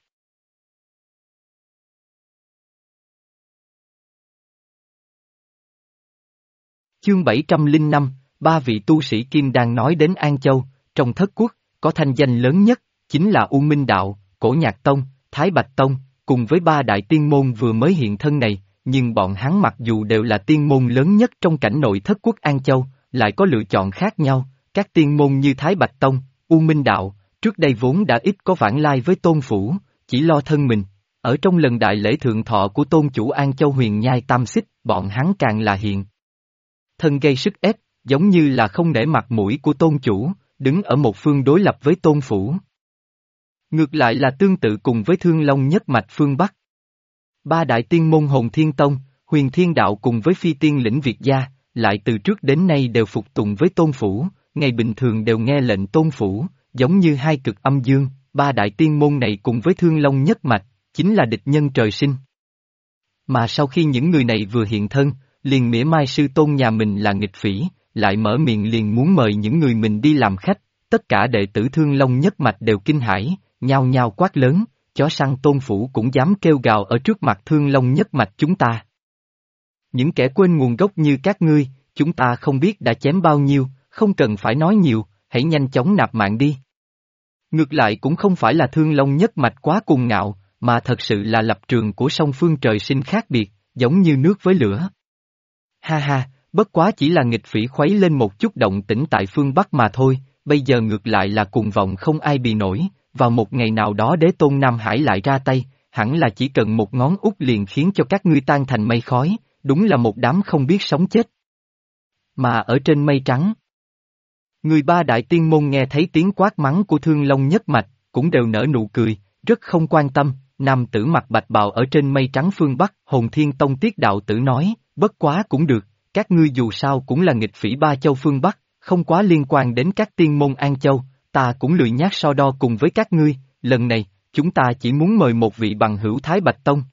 Chương 705, ba vị tu sĩ Kim đang nói đến An Châu, trong thất quốc, có thanh danh lớn nhất, chính là U Minh Đạo, Cổ Nhạc Tông, Thái Bạch Tông, cùng với ba đại tiên môn vừa mới hiện thân này, nhưng bọn hắn mặc dù đều là tiên môn lớn nhất trong cảnh nội thất quốc An Châu, lại có lựa chọn khác nhau, các tiên môn như Thái Bạch Tông, U Minh Đạo, trước đây vốn đã ít có vãng lai với Tôn phủ, chỉ lo thân mình. Ở trong lần đại lễ thượng thọ của Tôn chủ An Châu Huyền Nhai Tam Xích, bọn hắn càng là hiện thân gây sức ép, giống như là không nể mặt mũi của Tôn chủ, đứng ở một phương đối lập với Tôn phủ. Ngược lại là tương tự cùng với Thương Long nhất mạch phương Bắc. Ba đại tiên môn Hồn Thiên Tông, Huyền Thiên Đạo cùng với Phi Tiên Lĩnh Việt Gia, lại từ trước đến nay đều phục tùng với Tôn phủ, ngày bình thường đều nghe lệnh Tôn phủ, giống như hai cực âm dương, ba đại tiên môn này cùng với Thương Long nhất mạch, chính là địch nhân trời sinh. Mà sau khi những người này vừa hiện thân, liền mỉa mai sư tôn nhà mình là nghịch phỉ, lại mở miệng liền muốn mời những người mình đi làm khách, tất cả đệ tử Thương Long nhất mạch đều kinh hãi, nhao nhao quát lớn, chó săn Tôn phủ cũng dám kêu gào ở trước mặt Thương Long nhất mạch chúng ta. Những kẻ quên nguồn gốc như các ngươi, chúng ta không biết đã chém bao nhiêu, không cần phải nói nhiều, hãy nhanh chóng nạp mạng đi. Ngược lại cũng không phải là Thương Long nhất mạch quá cuồng ngạo, mà thật sự là lập trường của song phương trời sinh khác biệt, giống như nước với lửa. Ha ha, bất quá chỉ là nghịch phỉ khuấy lên một chút động tĩnh tại phương Bắc mà thôi, bây giờ ngược lại là cuồng vọng không ai bì nổi, vào một ngày nào đó Đế Tôn Nam Hải lại ra tay, hẳn là chỉ cần một ngón út liền khiến cho các ngươi tan thành mây khói, đúng là một đám không biết sống chết. Mà ở trên mây trắng, Người ba đại tiên môn nghe thấy tiếng quát mắng của Thương Long nhất mạch, cũng đều nở nụ cười, rất không quan tâm. Nam tử mặc bạch bào ở trên mây trắng phương Bắc, Hồn Thiên Tông Tiết đạo tử nói, bất quá cũng được, các ngươi dù sao cũng là nghịch phỉ ba châu phương Bắc, không quá liên quan đến các tiên môn An Châu, ta cũng lười nhác so đo cùng với các ngươi, lần này, chúng ta chỉ muốn mời một vị bằng hữu Thái Bạch Tông.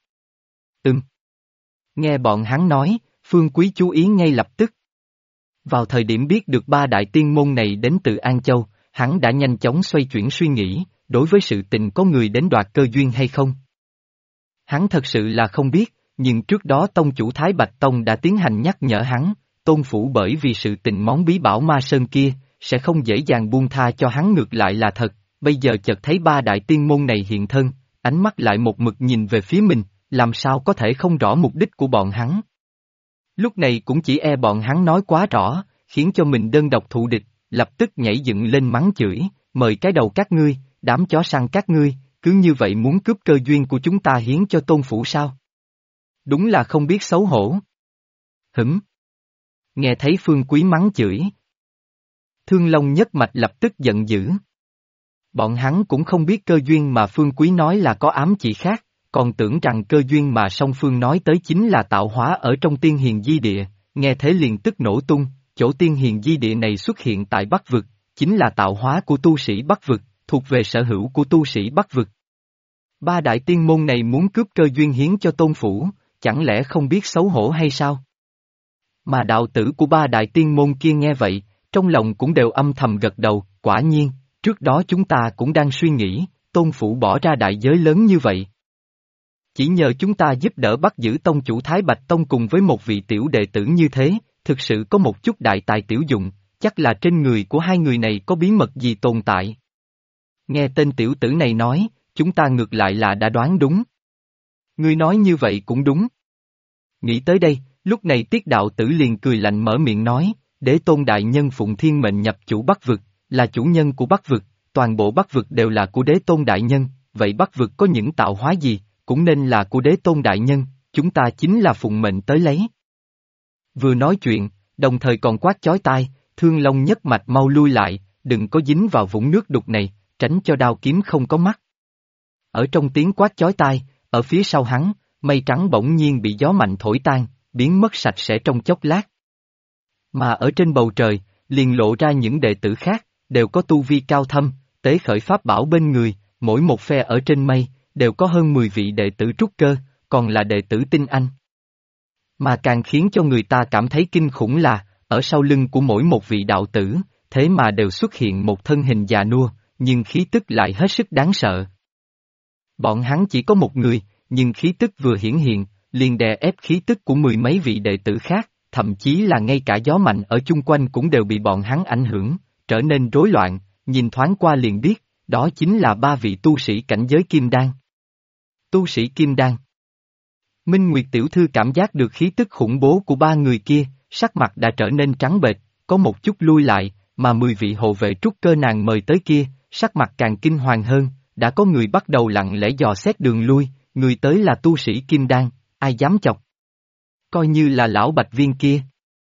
Nghe bọn hắn nói, Phương Quý chú ý ngay lập tức. Vào thời điểm biết được ba đại tiên môn này đến từ An Châu, hắn đã nhanh chóng xoay chuyển suy nghĩ, đối với sự tình có người đến đoạt cơ duyên hay không. Hắn thật sự là không biết, nhưng trước đó tông chủ Thái Bạch Tông đã tiến hành nhắc nhở hắn, Tôn Phủ bởi vì sự tình món bí bảo ma sơn kia, sẽ không dễ dàng buông tha cho hắn, ngược lại là thật, bây giờ chợt thấy ba đại tiên môn này hiện thân, ánh mắt lại một mực nhìn về phía mình, làm sao có thể không rõ mục đích của bọn hắn. Lúc này cũng chỉ e bọn hắn nói quá rõ, khiến cho mình đơn độc thụ địch, lập tức nhảy dựng lên mắng chửi, mời cái đầu các ngươi, đám chó săn các ngươi, cứ như vậy muốn cướp cơ duyên của chúng ta hiến cho Tôn Phủ sao? Đúng là không biết xấu hổ. Nghe thấy Phương Quý mắng chửi. Thương Long nhất mạch lập tức giận dữ. Bọn hắn cũng không biết cơ duyên mà Phương Quý nói là có ám chỉ khác, còn tưởng rằng cơ duyên mà song phương nói tới chính là tạo hóa ở trong tiên hiền di địa, nghe thế liền tức nổ tung, chỗ tiên hiền di địa này xuất hiện tại Bắc Vực, chính là tạo hóa của tu sĩ Bắc Vực, thuộc về sở hữu của tu sĩ Bắc Vực. Ba đại tiên môn này muốn cướp cơ duyên hiến cho Tôn Phủ, chẳng lẽ không biết xấu hổ hay sao? Mà đạo tử của ba đại tiên môn kia nghe vậy, trong lòng cũng đều âm thầm gật đầu, quả nhiên, trước đó chúng ta cũng đang suy nghĩ, Tôn Phủ bỏ ra đại giới lớn như vậy. Chỉ nhờ chúng ta giúp đỡ bắt giữ tông chủ Thái Bạch Tông cùng với một vị tiểu đệ tử như thế, thực sự có một chút đại tài tiểu dụng, chắc là trên người của hai người này có bí mật gì tồn tại. Nghe tên tiểu tử này nói, chúng ta ngược lại là đã đoán đúng. Ngươi nói như vậy cũng đúng. Nghĩ tới đây, lúc này Tiết đạo tử liền cười lạnh mở miệng nói, Đế Tôn đại nhân phụng thiên mệnh nhập chủ Bắc Vực, là chủ nhân của Bắc Vực, toàn bộ Bắc Vực đều là của Đế Tôn đại nhân, vậy Bắc Vực có những tạo hóa gì, cũng nên là của Đế Tôn đại nhân, chúng ta chính là phụng mệnh tới lấy. Vừa nói chuyện, đồng thời còn quát chói tai, Thương Long nhất mạch mau lui lại, đừng có dính vào vũng nước đục này, tránh cho đao kiếm không có mắt. Ở trong tiếng quát chói tai, ở phía sau hắn, mây trắng bỗng nhiên bị gió mạnh thổi tan, biến mất sạch sẽ trong chốc lát. Mà ở trên bầu trời, liền lộ ra những đệ tử khác, đều có tu vi cao thâm, tế khởi pháp bảo bên người, mỗi một phe ở trên mây, đều có hơn 10 vị đệ tử trúc cơ, còn là đệ tử tinh anh. Mà càng khiến cho người ta cảm thấy kinh khủng là, ở sau lưng của mỗi một vị đạo tử, thế mà đều xuất hiện một thân hình già nua, nhưng khí tức lại hết sức đáng sợ. Bọn hắn chỉ có một người, nhưng khí tức vừa hiển hiện, liền đè ép khí tức của mười mấy vị đệ tử khác, thậm chí là ngay cả gió mạnh ở chung quanh cũng đều bị bọn hắn ảnh hưởng, trở nên rối loạn, nhìn thoáng qua liền biết, đó chính là ba vị tu sĩ cảnh giới kim đan. Tu sĩ kim đan. Minh Nguyệt tiểu thư cảm giác được khí tức khủng bố của ba người kia, sắc mặt đã trở nên trắng bệch, có một chút lui lại, mà 10 vị hộ vệ trúc cơ nàng mời tới kia, sắc mặt càng kinh hoàng hơn, đã có người bắt đầu lặng lẽ dò xét đường lui, người tới là tu sĩ kim đan, ai dám chọc. Coi như là lão bạch viên kia.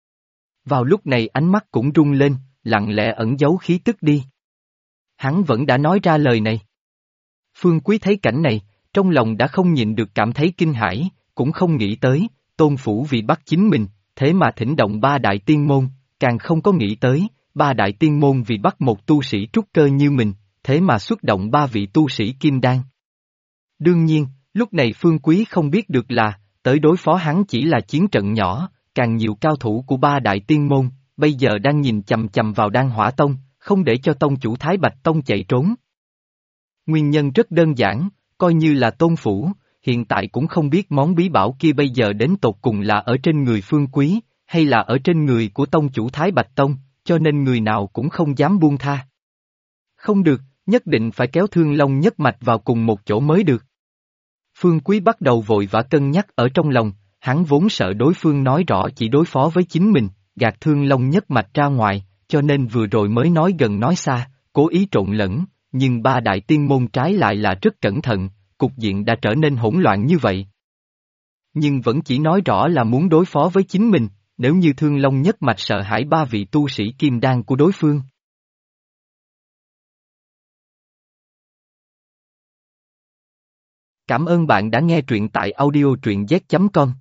Vào lúc này ánh mắt cũng rung lên, lặng lẽ ẩn giấu khí tức đi. Hắn vẫn đã nói ra lời này. Phương Quý thấy cảnh này, trong lòng đã không nhịn được cảm thấy kinh hãi, cũng không nghĩ tới, Tôn Phủ vì bắt chính mình, thế mà thỉnh động ba đại tiên môn, càng không có nghĩ tới, ba đại tiên môn vì bắt một tu sĩ trúc cơ như mình, thế mà xuất động ba vị tu sĩ kim đan. Đương nhiên, lúc này Phương Quý không biết được là, tới đối phó hắn chỉ là chiến trận nhỏ, càng nhiều cao thủ của ba đại tiên môn, bây giờ đang nhìn chằm chằm vào Đan Hỏa Tông, không để cho tông chủ Thái Bạch Tông chạy trốn. Nguyên nhân rất đơn giản, coi như là Tôn Phủ, hiện tại cũng không biết món bí bảo kia bây giờ đến tột cùng là ở trên người Phương Quý, hay là ở trên người của tông chủ Thái Bạch Tông, cho nên người nào cũng không dám buông tha. Không được, nhất định phải kéo Thương Long nhất mạch vào cùng một chỗ mới được. Phương Quý bắt đầu vội vã cân nhắc ở trong lòng, hắn vốn sợ đối phương nói rõ chỉ đối phó với chính mình, gạt Thương Long nhất mạch ra ngoài, cho nên vừa rồi mới nói gần nói xa, cố ý trộn lẫn, nhưng ba đại tiên môn trái lại là rất cẩn thận, cục diện đã trở nên hỗn loạn như vậy. Nhưng vẫn chỉ nói rõ là muốn đối phó với chính mình, nếu như Thương Long nhất mạch sợ hãi ba vị tu sĩ kim đan của đối phương. Cảm ơn bạn đã nghe truyện tại audio truyện z.com.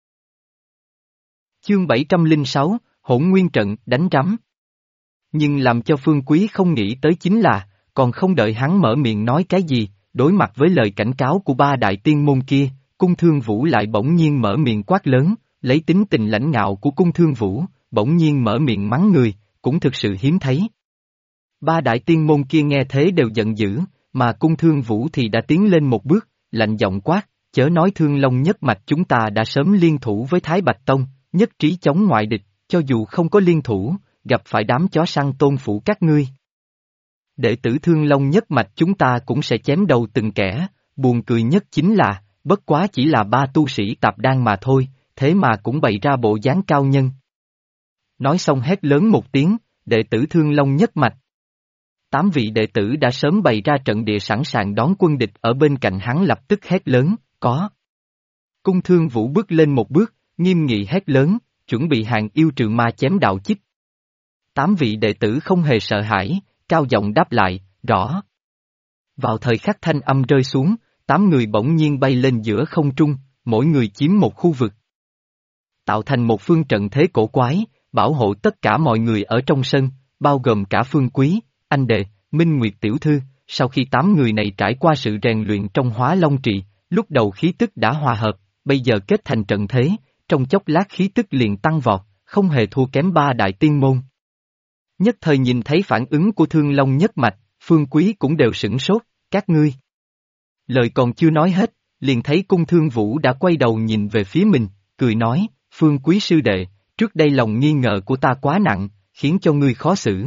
Chương 706, Hỗn Nguyên Trận, đánh rắm. Nhưng làm cho Phương Quý không nghĩ tới chính là, còn không đợi hắn mở miệng nói cái gì, đối mặt với lời cảnh cáo của ba đại tiên môn kia, Cung Thương Vũ lại bỗng nhiên mở miệng quát lớn, lấy tính tình lãnh ngạo của Cung Thương Vũ, bỗng nhiên mở miệng mắng người, cũng thực sự hiếm thấy. Ba đại tiên môn kia nghe thế đều giận dữ, mà Cung Thương Vũ thì đã tiến lên một bước, lạnh giọng quát, chớ nói Thương Long nhất mạch chúng ta đã sớm liên thủ với Thái Bạch Tông, nhất trí chống ngoại địch, cho dù không có liên thủ, gặp phải đám chó săn Tôn phủ các ngươi. Đệ tử Thương Long nhất mạch chúng ta cũng sẽ chém đầu từng kẻ, buồn cười nhất chính là, bất quá chỉ là ba tu sĩ tạp đan mà thôi, thế mà cũng bày ra bộ dáng cao nhân. Nói xong hét lớn một tiếng, đệ tử Thương Long nhất mạch. 8 vị đệ tử đã sớm bày ra trận địa sẵn sàng đón quân địch ở bên cạnh hắn lập tức hét lớn, có. Cung Thương Vũ bước lên một bước, nghiêm nghị hét lớn, chuẩn bị hàng yêu trừ ma chém đạo chích. 8 vị đệ tử không hề sợ hãi, cao giọng đáp lại, rõ. Vào thời khắc thanh âm rơi xuống, 8 người bỗng nhiên bay lên giữa không trung, mỗi người chiếm một khu vực. Tạo thành một phương trận thế cổ quái, bảo hộ tất cả mọi người ở trong sân, bao gồm cả Phương Quý, anh đệ, Minh Nguyệt tiểu thư, sau khi 8 người này trải qua sự rèn luyện trong Hóa Long Trì, lúc đầu khí tức đã hòa hợp, bây giờ kết thành trận thế, trong chốc lát khí tức liền tăng vọt, không hề thua kém ba đại tiên môn. Nhất thời nhìn thấy phản ứng của Thương Long nhất mạch, Phương Quý cũng đều sửng sốt, các ngươi. Lời còn chưa nói hết, liền thấy Cung Thương Vũ đã quay đầu nhìn về phía mình, cười nói, Phương Quý sư đệ, trước đây lòng nghi ngờ của ta quá nặng, khiến cho ngươi khó xử.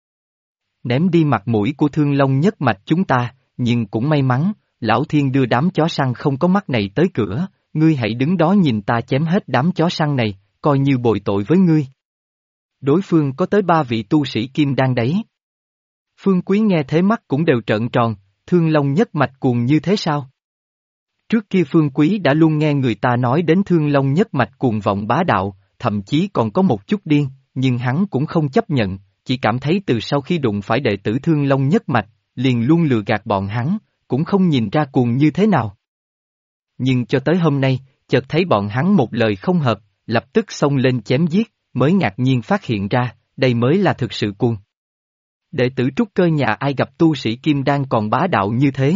Ném đi mặt mũi của Thương Long nhất mạch chúng ta, nhưng cũng may mắn, Lão Thiên đưa đám chó săn không có mắt này tới cửa, ngươi hãy đứng đó nhìn ta chém hết đám chó săn này, coi như bồi tội với ngươi. Đối phương có tới 3 vị tu sĩ kim đan đấy. Phương Quý nghe thế mắt cũng đều trợn tròn, Thương Long nhất mạch cuồng như thế sao? Trước kia Phương Quý đã luôn nghe người ta nói đến Thương Long nhất mạch cuồng vọng bá đạo, thậm chí còn có một chút điên, nhưng hắn cũng không chấp nhận, chỉ cảm thấy từ sau khi đụng phải đệ tử Thương Long nhất mạch, liền luôn lừa gạt bọn hắn, cũng không nhìn ra cuồng như thế nào. Nhưng cho tới hôm nay, chợt thấy bọn hắn một lời không hợp, lập tức xông lên chém giết, mới ngạc nhiên phát hiện ra, đây mới là thực sự cuồng. Đệ tử trúc cơ nhà ai gặp tu sĩ kim đan còn bá đạo như thế?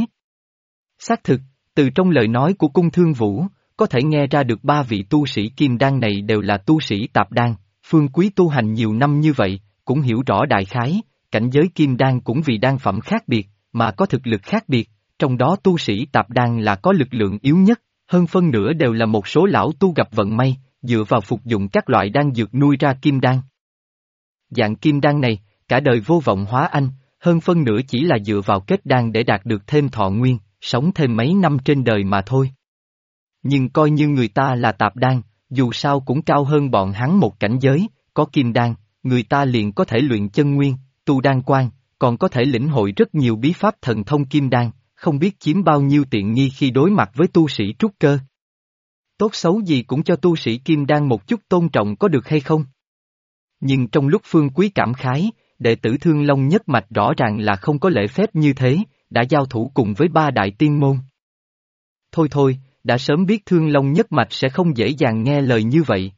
Xác thực, từ trong lời nói của Cung Thương Vũ, có thể nghe ra được 3 vị tu sĩ kim đan này đều là tu sĩ tạp đan, Phương Quý tu hành nhiều năm như vậy, cũng hiểu rõ đại khái, cảnh giới kim đan cũng vì đan phẩm khác biệt, mà có thực lực khác biệt, trong đó tu sĩ tạp đan là có lực lượng yếu nhất, hơn phân nửa đều là một số lão tu gặp vận may, dựa vào phục dụng các loại đan dược nuôi ra kim đan. Dạng kim đan này, cả đời vô vọng hóa anh, hơn phân nửa chỉ là dựa vào kết đan để đạt được thêm thọ nguyên, sống thêm mấy năm trên đời mà thôi. Nhưng coi như người ta là tạp đan, dù sao cũng cao hơn bọn hắn một cảnh giới, có kim đan, người ta liền có thể luyện chân nguyên, tu đan quan, còn có thể lĩnh hội rất nhiều bí pháp thần thông kim đan, không biết chiếm bao nhiêu tiện nghi khi đối mặt với tu sĩ trúc cơ. Tốt xấu gì cũng cho tu sĩ kim đan một chút tôn trọng có được hay không? Nhưng trong lúc Phương Quý cảm khái, đệ tử Thương Long nhất mạch rõ ràng là không có lễ phép như thế, đã giao thủ cùng với 3 đại tiên môn. Thôi thôi, đã sớm biết Thương Long nhất mạch sẽ không dễ dàng nghe lời như vậy.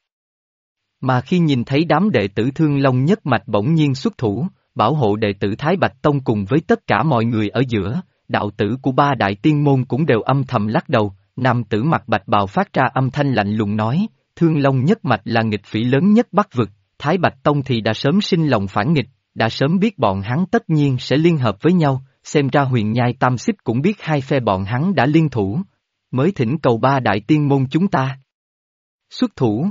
Mà khi nhìn thấy đám đệ tử Thương Long nhất mạch bỗng nhiên xuất thủ, bảo hộ đệ tử Thái Bạch Tông cùng với tất cả mọi người ở giữa, đạo tử của 3 đại tiên môn cũng đều âm thầm lắc đầu, nam tử mặc bạch bào phát ra âm thanh lạnh lùng nói, Thương Long nhất mạch là nghịch phỉ lớn nhất Bắc vực, Thái Bạch Tông thì đã sớm sinh lòng phản nghịch, đã sớm biết bọn hắn tất nhiên sẽ liên hợp với nhau, xem ra Huyền Nhai Tam Xích cũng biết hai phe bọn hắn đã liên thủ, mới thỉnh cầu 3 đại tiên môn chúng ta xuất thủ.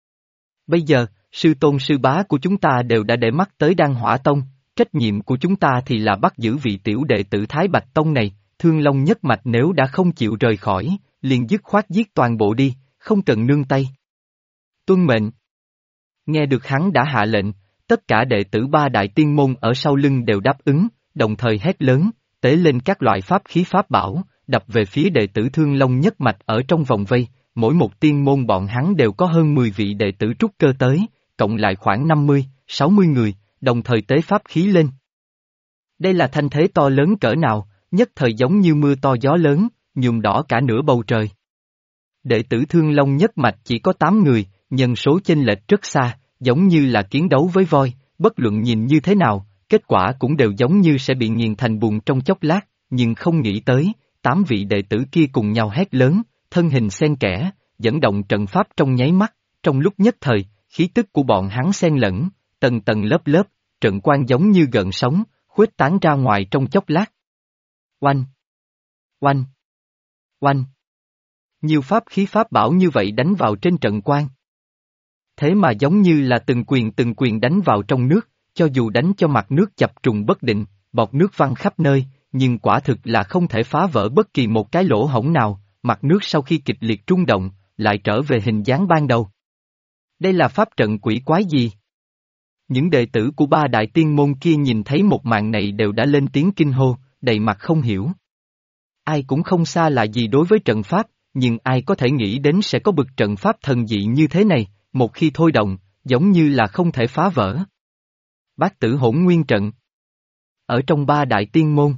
Bây giờ, sư tôn sư bá của chúng ta đều đã để mắt tới Đan Hỏa Tông, trách nhiệm của chúng ta thì là bắt giữ vị tiểu đệ tử Thái Bạch Tông này, Thương Long nhất mạch nếu đã không chịu rời khỏi, liền dứt khoát giết toàn bộ đi, không cần nương tay. Tuân mệnh. Nghe được hắn đã hạ lệnh, tất cả đệ tử 3 đại tiên môn ở sau lưng đều đáp ứng, đồng thời hét lớn, tế lên các loại pháp khí pháp bảo, đập về phía đệ tử Thương Long nhất mạch ở trong vòng vây, mỗi một tiên môn bọn hắn đều có hơn 10 vị đệ tử trúc cơ tới, cộng lại khoảng 50, 60 người, đồng thời tế pháp khí lên. Đây là thanh thế to lớn cỡ nào, nhất thời giống như mưa to gió lớn, nhuộm đỏ cả nửa bầu trời. Đệ tử Thương Long nhất mạch chỉ có 8 người, nhân số chênh lệch rất xa, giống như là kiến đấu với voi, bất luận nhìn như thế nào, kết quả cũng đều giống như sẽ bị nghiền thành bùn trong chốc lát, nhưng không nghĩ tới, 8 vị đệ tử kia cùng nhau hét lớn, thân hình xen kẽ, dẫn động trận pháp trong nháy mắt, trong lúc nhất thời, khí tức của bọn hắn xen lẫn, tầng tầng lớp lớp, trận quan giống như gợn sóng, khuếch tán ra ngoài trong chốc lát. Oanh! Oanh! Oanh! Nhiều pháp khí pháp bảo như vậy đánh vào trên trận quan. Thế mà giống như là từng quyền đánh vào trong nước, cho dù đánh cho mặt nước chập trùng bất định, bọt nước văng khắp nơi, nhưng quả thực là không thể phá vỡ bất kỳ một cái lỗ hổng nào, mặt nước sau khi kịch liệt rung động, lại trở về hình dáng ban đầu. Đây là pháp trận quỷ quái gì? Những đệ tử của ba đại tiên môn kia nhìn thấy một màn này đều đã lên tiếng kinh hô, đầy mặt không hiểu. Ai cũng không xa lạ gì đối với trận pháp, nhưng ai có thể nghĩ đến sẽ có bực trận pháp thần dị như thế này, một khi thôi động, giống như là không thể phá vỡ. Bát Tử Hỗn Nguyên Trận. Ở trong ba đại tiên môn,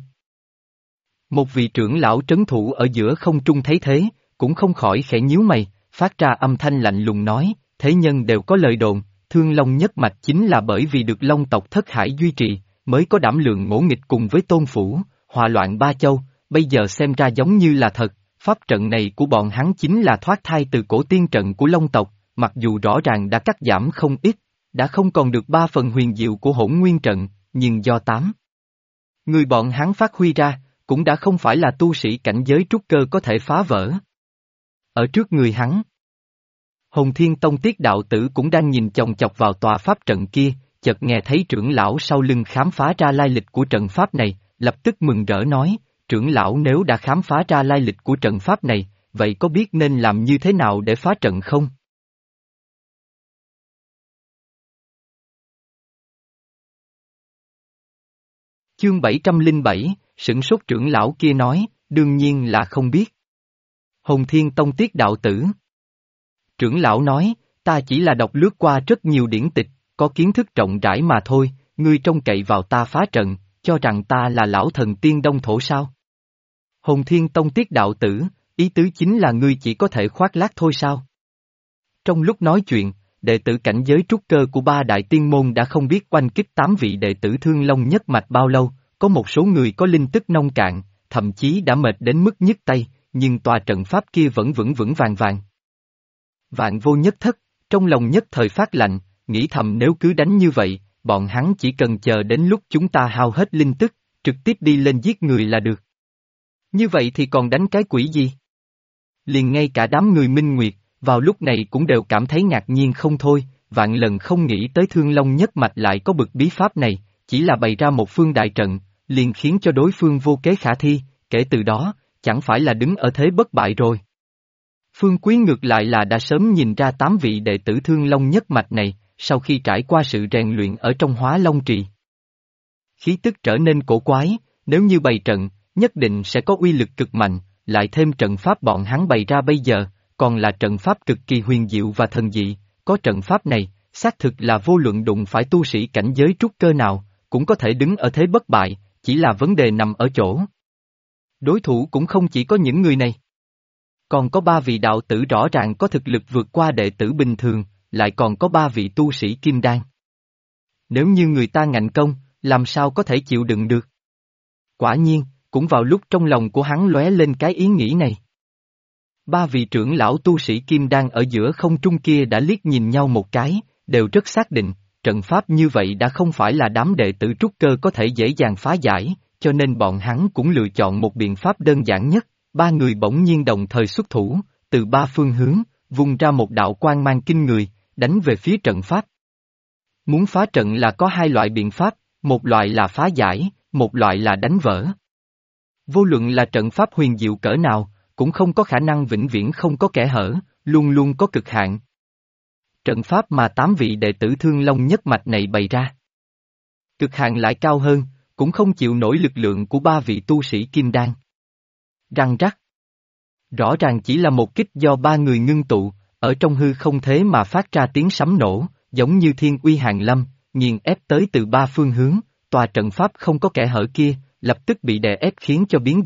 một vị trưởng lão trấn thủ ở giữa không trung thấy thế, cũng không khỏi khẽ nhíu mày, phát ra âm thanh lạnh lùng nói, thế nhân đều có lời đồn, Thương Long nhất mạch chính là bởi vì được Long tộc Thất Hải duy trì, mới có đảm lượng ngỗ nghịch cùng với Tôn Phủ, hòa loạn ba châu, bây giờ xem ra giống như là thật, pháp trận này của bọn hắn chính là thoát thai từ cổ tiên trận của Long tộc, mặc dù rõ ràng đã cắt giảm không ít, đã không còn được 3 phần huyền diệu của Hỗn Nguyên trận, nhưng do 8 người bọn hắn phát huy ra, cũng đã không phải là tu sĩ cảnh giới trúc cơ có thể phá vỡ. Ở trước người hắn, Hồn Thiên Tông Tiết đạo tử cũng đang nhìn chòng chọc vào tòa pháp trận kia, chợt nghe thấy trưởng lão sau lưng khám phá ra lai lịch của trận pháp này, lập tức mừng rỡ nói, trưởng lão nếu đã khám phá ra lai lịch của trận pháp này, vậy có biết nên làm như thế nào để phá trận không? Chương 707, sửng sốt trưởng lão kia nói, đương nhiên là không biết. Hồn Thiên Tông Tiết đạo tử. Trưởng lão nói, ta chỉ là đọc lướt qua rất nhiều điển tịch, có kiến thức rộng rãi mà thôi, ngươi trông cậy vào ta phá trận, cho rằng ta là lão thần tiên Đông Thổ sao? Hồn Thiên Tông Tiết đạo tử, ý tứ chính là ngươi chỉ có thể khoác lác thôi sao? Trong lúc nói chuyện, đệ tử cảnh giới trúc cơ của ba đại tiên môn đã không biết oanh kích 8 vị đệ tử Thương Long nhất mạch bao lâu, có một số người có linh tức nông cạn, thậm chí đã mệt đến mức nhức tay, nhưng tòa trận pháp kia vẫn vững vững vàng vàng. Vạn vô nhất thất, trong lòng nhất thời phát lạnh, nghĩ thầm nếu cứ đánh như vậy, bọn hắn chỉ cần chờ đến lúc chúng ta hao hết linh tức, trực tiếp đi lên giết người là được. Như vậy thì còn đánh cái quỷ gì? Liền ngay cả đám người Minh Nguyệt, vào lúc này cũng đều cảm thấy ngạc nhiên không thôi, vạn lần không nghĩ tới Thương Long nhất mạch lại có bực bí pháp này, chỉ là bày ra một phương đại trận, liền khiến cho đối phương vô kế khả thi, kể từ đó, chẳng phải là đứng ở thế bất bại rồi. Phương Quý ngược lại là đã sớm nhìn ra 8 vị đệ tử Thương Long nhất mạch này, sau khi trải qua sự rèn luyện ở trong Hóa Long Trì. Khí tức trở nên cổ quái, nếu như bày trận, nhất định sẽ có uy lực cực mạnh, lại thêm trận pháp bọn hắn bày ra bây giờ, còn là trận pháp cực kỳ huyền diệu và thần dị, có trận pháp này, xác thực là vô luận đụng phải tu sĩ cảnh giới trúc cơ nào, cũng có thể đứng ở thế bất bại, chỉ là vấn đề nằm ở chỗ. Đối thủ cũng không chỉ có những người này. Còn có 3 vị đạo tử rõ ràng có thực lực vượt qua đệ tử bình thường, lại còn có 3 vị tu sĩ kim đan. Nếu như người ta ngạnh công, làm sao có thể chịu đựng được? Quả nhiên, cũng vào lúc trong lòng của hắn lóe lên cái ý nghĩ này. 3 vị trưởng lão tu sĩ kim đan ở giữa không trung kia đã liếc nhìn nhau một cái, đều rất xác định, trận pháp như vậy đã không phải là đám đệ tử trúc cơ có thể dễ dàng phá giải, cho nên bọn hắn cũng lựa chọn một biện pháp đơn giản nhất. 3 người bỗng nhiên đồng thời xuất thủ, từ 3 phương hướng, vung ra một đạo quang mang kinh người, đánh về phía trận pháp. Muốn phá trận là có 2 loại biện pháp, một loại là phá giải, một loại là đánh vỡ. Vô luận là trận pháp huyền diệu cỡ nào, cũng không có khả năng vĩnh viễn không có kẽ hở, luôn luôn có cực hạn. Trận pháp mà 8 vị đệ tử Thương Long nhất mạch này bày ra. Cực hạn lại cao hơn, cũng không chịu nổi lực lượng của 3 vị tu sĩ kim đan. Răng rắc. Rõ ràng chỉ là một kích do 3 người ngưng tụ, ở trong hư không thế mà phát ra tiếng sấm nổ, giống như thiên uy hàng lâm, nghiền ép tới từ 3 phương hướng, tòa trận pháp không có kẽ hở kia, lập tức bị đè ép khiến cho biến dạng,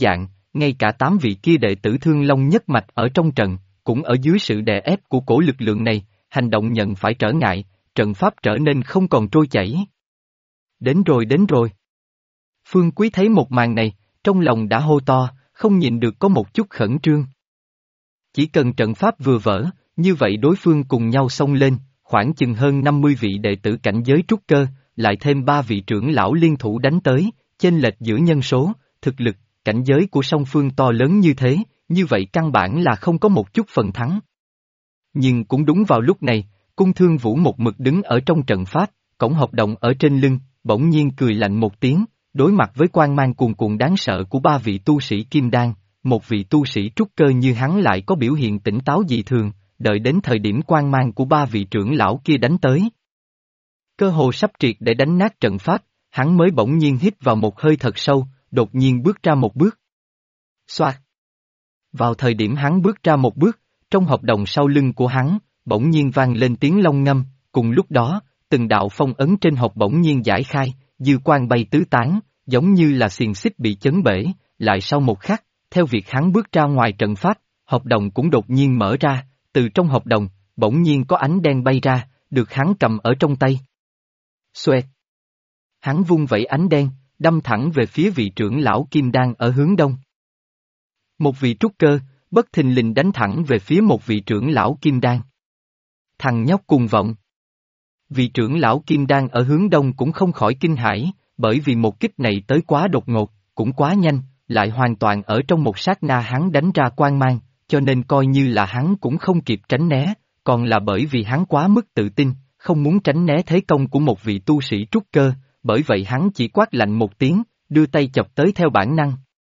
ngay cả 8 vị kia đệ tử Thương Long nhất mạch ở trong trận, cũng ở dưới sự đè ép của cổ lực lượng này, hành động nhận phải trở ngại, trận pháp trở nên không còn trôi chảy. Đến rồi đến rồi. Phương Quý thấy một màn này, trong lòng đã hô to, không nhịn được có một chút khẩn trương. Chỉ cần trận pháp vừa vỡ, như vậy đối phương cùng nhau xông lên, khoảng chừng hơn 50 vị đệ tử cảnh giới trúc cơ, lại thêm 3 vị trưởng lão liên thủ đánh tới, chênh lệch giữa nhân số, thực lực, cảnh giới của song phương to lớn như thế, như vậy căn bản là không có một chút phần thắng. Nhưng cũng đúng vào lúc này, Cung Thương Vũ một mực đứng ở trong trận pháp, cổng hợp đồng ở trên lưng, bỗng nhiên cười lạnh một tiếng, đối mặt với quang mang cuồn cuộn đáng sợ của 3 vị tu sĩ kim đan, một vị tu sĩ trúc cơ như hắn lại có biểu hiện tỉnh táo dị thường, đợi đến thời điểm quang mang của 3 vị trưởng lão kia đánh tới. Cơ hồ sắp triệt để đánh nát trận pháp, hắn mới bỗng nhiên hít vào một hơi thật sâu, đột nhiên bước ra một bước. Xoạt. Vào thời điểm hắn bước ra một bước, trong hợp đồng sau lưng của hắn, bỗng nhiên vang lên tiếng long ngâm, cùng lúc đó, từng đạo phong ấn trên hộp bỗng nhiên giải khai, dư quang bay tứ tán, giống như là xiềng xích bị chấn bể, lại sau một khắc, theo việc hắn bước ra ngoài trận pháp, hợp đồng cũng đột nhiên mở ra, từ trong hợp đồng, bỗng nhiên có ánh đen bay ra, được hắn cầm ở trong tay. Xoẹt. Hắn vung vẩy ánh đen, đâm thẳng về phía vị trưởng lão kim đan ở hướng đông. Một vị trúc cơ, bất thình lình đánh thẳng về phía một vị trưởng lão kim đan. Thằng nhóc cuồng vọng. Vị trưởng lão kim đan ở hướng đông cũng không khỏi kinh hãi, bởi vì một kích này tới quá đột ngột, cũng quá nhanh, lại hoàn toàn ở trong một sát na hắn đánh ra quang mang, cho nên coi như là hắn cũng không kịp tránh né, còn là bởi vì hắn quá mức tự tin, không muốn tránh né thế công của một vị tu sĩ trúc cơ, bởi vậy hắn chỉ quát lạnh một tiếng, đưa tay chọc tới theo bản năng.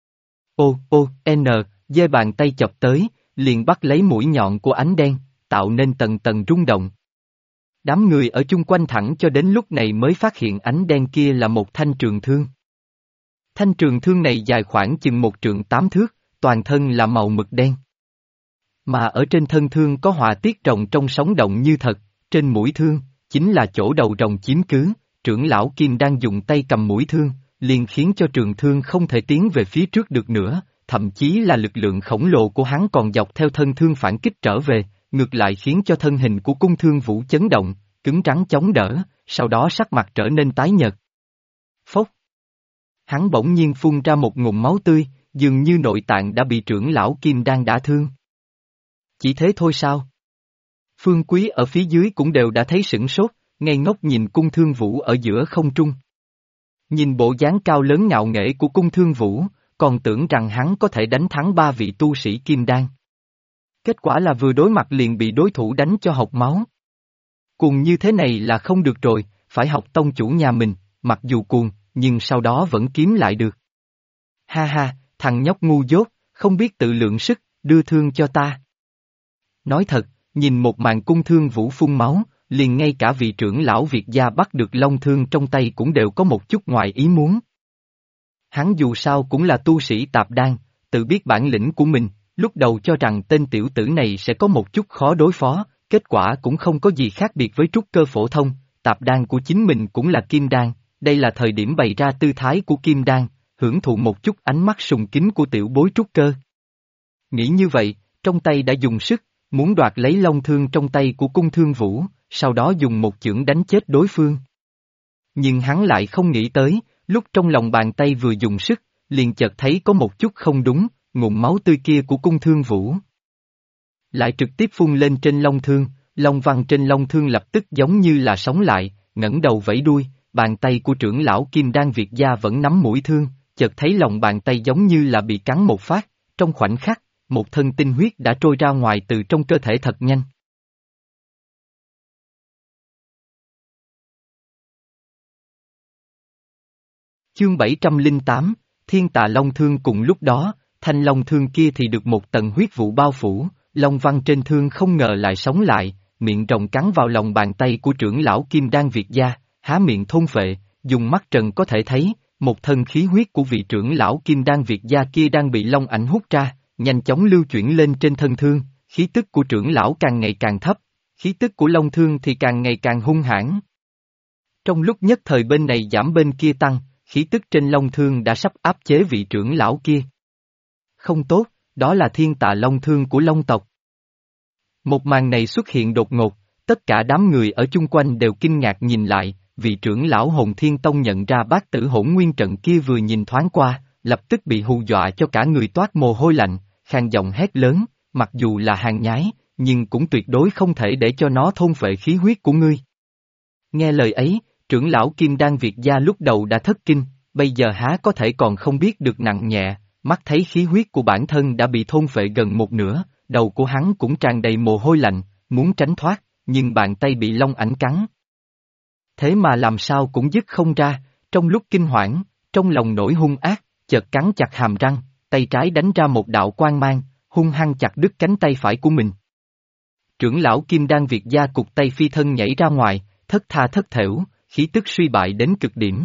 Giơ bàn tay chọc tới, liền bắt lấy mũi nhọn của ánh đen, tạo nên tầng tầng rung động. Đám người ở chung quanh thẳng cho đến lúc này mới phát hiện ánh đen kia là một thanh trường thương. Thanh trường thương này dài khoảng chừng 1 trượng 8 thước, toàn thân là màu mực đen. Mà ở trên thân thương có họa tiết rồng trong sóng động như thật, trên mũi thương, chính là chỗ đầu rồng chiếm cứ, trưởng lão Kim đang dùng tay cầm mũi thương, liền khiến cho trường thương không thể tiến về phía trước được nữa, thậm chí là lực lượng khổng lồ của hắn còn dọc theo thân thương phản kích trở về, ngược lại khiến cho thân hình của Cung Thương Vũ chấn động, cứng rắn chống đỡ, sau đó sắc mặt trở nên tái nhợt. Phốc! Hắn bỗng nhiên phun ra một ngụm máu tươi, dường như nội tạng đã bị trưởng lão Kim đang đả thương. Chỉ thế thôi sao? Phương Quý ở phía dưới cũng đều đã thấy sửng sốt, ngây ngốc nhìn Cung Thương Vũ ở giữa không trung. Nhìn bộ dáng cao lớn ngạo nghễ của Cung Thương Vũ, còn tưởng rằng hắn có thể đánh thắng 3 vị tu sĩ kim đan. Kết quả là vừa đối mặt liền bị đối thủ đánh cho hộc máu. Cuồng như thế này là không được rồi, phải học tông chủ nhà mình, mặc dù cuồng, nhưng sau đó vẫn kiếm lại được. Ha ha, thằng nhóc ngu dốt, không biết tự lượng sức, đưa thương cho ta. Nói thật, nhìn một màn Cung Thương Vũ phun máu, liền ngay cả vị trưởng lão Việt gia bắt được long thương trong tay cũng đều có một chút ngoài ý muốn. Hắn dù sao cũng là tu sĩ tạp đan, tự biết bản lĩnh của mình, lúc đầu cho rằng tên tiểu tử này sẽ có một chút khó đối phó, kết quả cũng không có gì khác biệt với trúc cơ phổ thông, tạp đan của chính mình cũng là kim đan, đây là thời điểm bày ra tư thái của kim đan, hưởng thụ một chút ánh mắt sùng kính của tiểu bối trúc cơ. Nghĩ như vậy, trong tay đã dùng sức, muốn đoạt lấy long thương trong tay của Cung Thương Vũ, sau đó dùng một chưởng đánh chết đối phương. Nhưng hắn lại không nghĩ tới, lúc trong lòng bàn tay vừa dùng sức, liền chợt thấy có một chút không đúng, ngụm máu tươi kia của Cung Thương Vũ lại trực tiếp phun lên trên long thương, long văn trên long thương lập tức giống như là sống lại, ngẩng đầu vẫy đuôi, bàn tay của trưởng lão Kim Đan Việt gia vẫn nắm mũi thương, chợt thấy lòng bàn tay giống như là bị cắn một phát, trong khoảnh khắc, một thân tinh huyết đã trôi ra ngoài từ trong cơ thể thật nhanh. Chương 708, Thiên Tà Long Thương. Cùng lúc đó, thanh long thương kia thì được một tầng huyết vụ bao phủ, long văn trên thương không ngờ lại sống lại, miệng rồng cắn vào lòng bàn tay của trưởng lão Kim Đan Việt gia, há miệng thôn phệ, dùng mắt trần có thể thấy, một thân khí huyết của vị trưởng lão Kim Đan Việt gia kia đang bị long ảnh hút ra, nhanh chóng lưu chuyển lên trên thân thương, khí tức của trưởng lão càng ngày càng thấp, khí tức của long thương thì càng ngày càng hung hãn. Trong lúc nhất thời bên này giảm bên kia tăng, khí tức trên long thương đã sắp áp chế vị trưởng lão kia. Không tốt, đó là thiên tạ long thương của Long tộc. Một màn này xuất hiện đột ngột, tất cả đám người ở chung quanh đều kinh ngạc nhìn lại, vị trưởng lão Hồn Thiên Tông nhận ra bát tử hỗn nguyên trận kia vừa nhìn thoáng qua, lập tức bị hù dọa cho cả người toát mồ hôi lạnh, khàn giọng hét lớn, mặc dù là hàng nhái, nhưng cũng tuyệt đối không thể để cho nó thôn phệ khí huyết của ngươi. Nghe lời ấy, trưởng lão Kim Đan Việt gia lúc đầu đã thất kinh, bây giờ há có thể còn không biết được nặng nhẹ, mắt thấy khí huyết của bản thân đã bị thôn phệ gần một nửa, đầu của hắn cũng tràn đầy mồ hôi lạnh, muốn tránh thoát, nhưng bàn tay bị long ảnh cắn. Thế mà làm sao cũng dứt không ra, trong lúc kinh hoảng, trong lòng nổi hung ác, chợt cắn chặt hàm răng, tay trái đánh ra một đạo quang mang, hung hăng chặt đứt cánh tay phải của mình. Trưởng lão Kim Đan Việt gia cụt tay phi thân nhảy ra ngoài, thất tha thất thểu, khí tức suy bại đến cực điểm.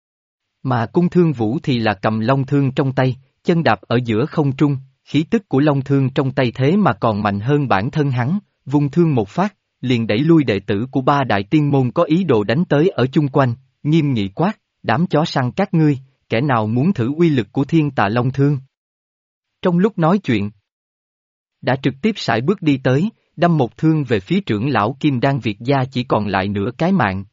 Mà Cung Thương Vũ thì là cầm long thương trong tay, chân đạp ở giữa không trung, khí tức của long thương trong tay thế mà còn mạnh hơn bản thân hắn, vung thương một phát, liền đẩy lui đệ tử của ba đại tiên môn có ý đồ đánh tới ở chung quanh, nghiêm nghị quát, đám chó săn các ngươi, kẻ nào muốn thử uy lực của thiên tạ long thương. Trong lúc nói chuyện, đã trực tiếp sải bước đi tới, đâm một thương về phía trưởng lão Kim Đan Việt gia chỉ còn lại nửa cái mạng.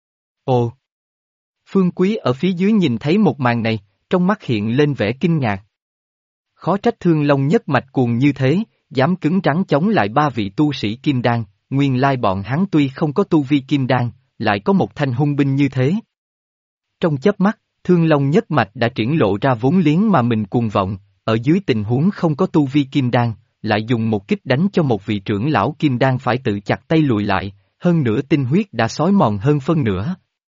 Ồ! Phương Quý ở phía dưới nhìn thấy một màn này, trong mắt hiện lên vẻ kinh ngạc. Khó trách Thương Long nhất mạch cuồng như thế, dám cứng rắn chống lại ba vị tu sĩ Kim Đan, nguyên lai bọn hắn tuy không có tu vi Kim Đan, lại có một thanh hung binh như thế. Trong chớp mắt, Thương Long nhất mạch đã triển lộ ra vốn liếng mà mình cuồng vọng, ở dưới tình huống không có tu vi Kim Đan, lại dùng một kích đánh cho một vị trưởng lão Kim Đan phải tự chặt tay lùi lại, hơn nữa tinh huyết đã xói mòn hơn phân nửa.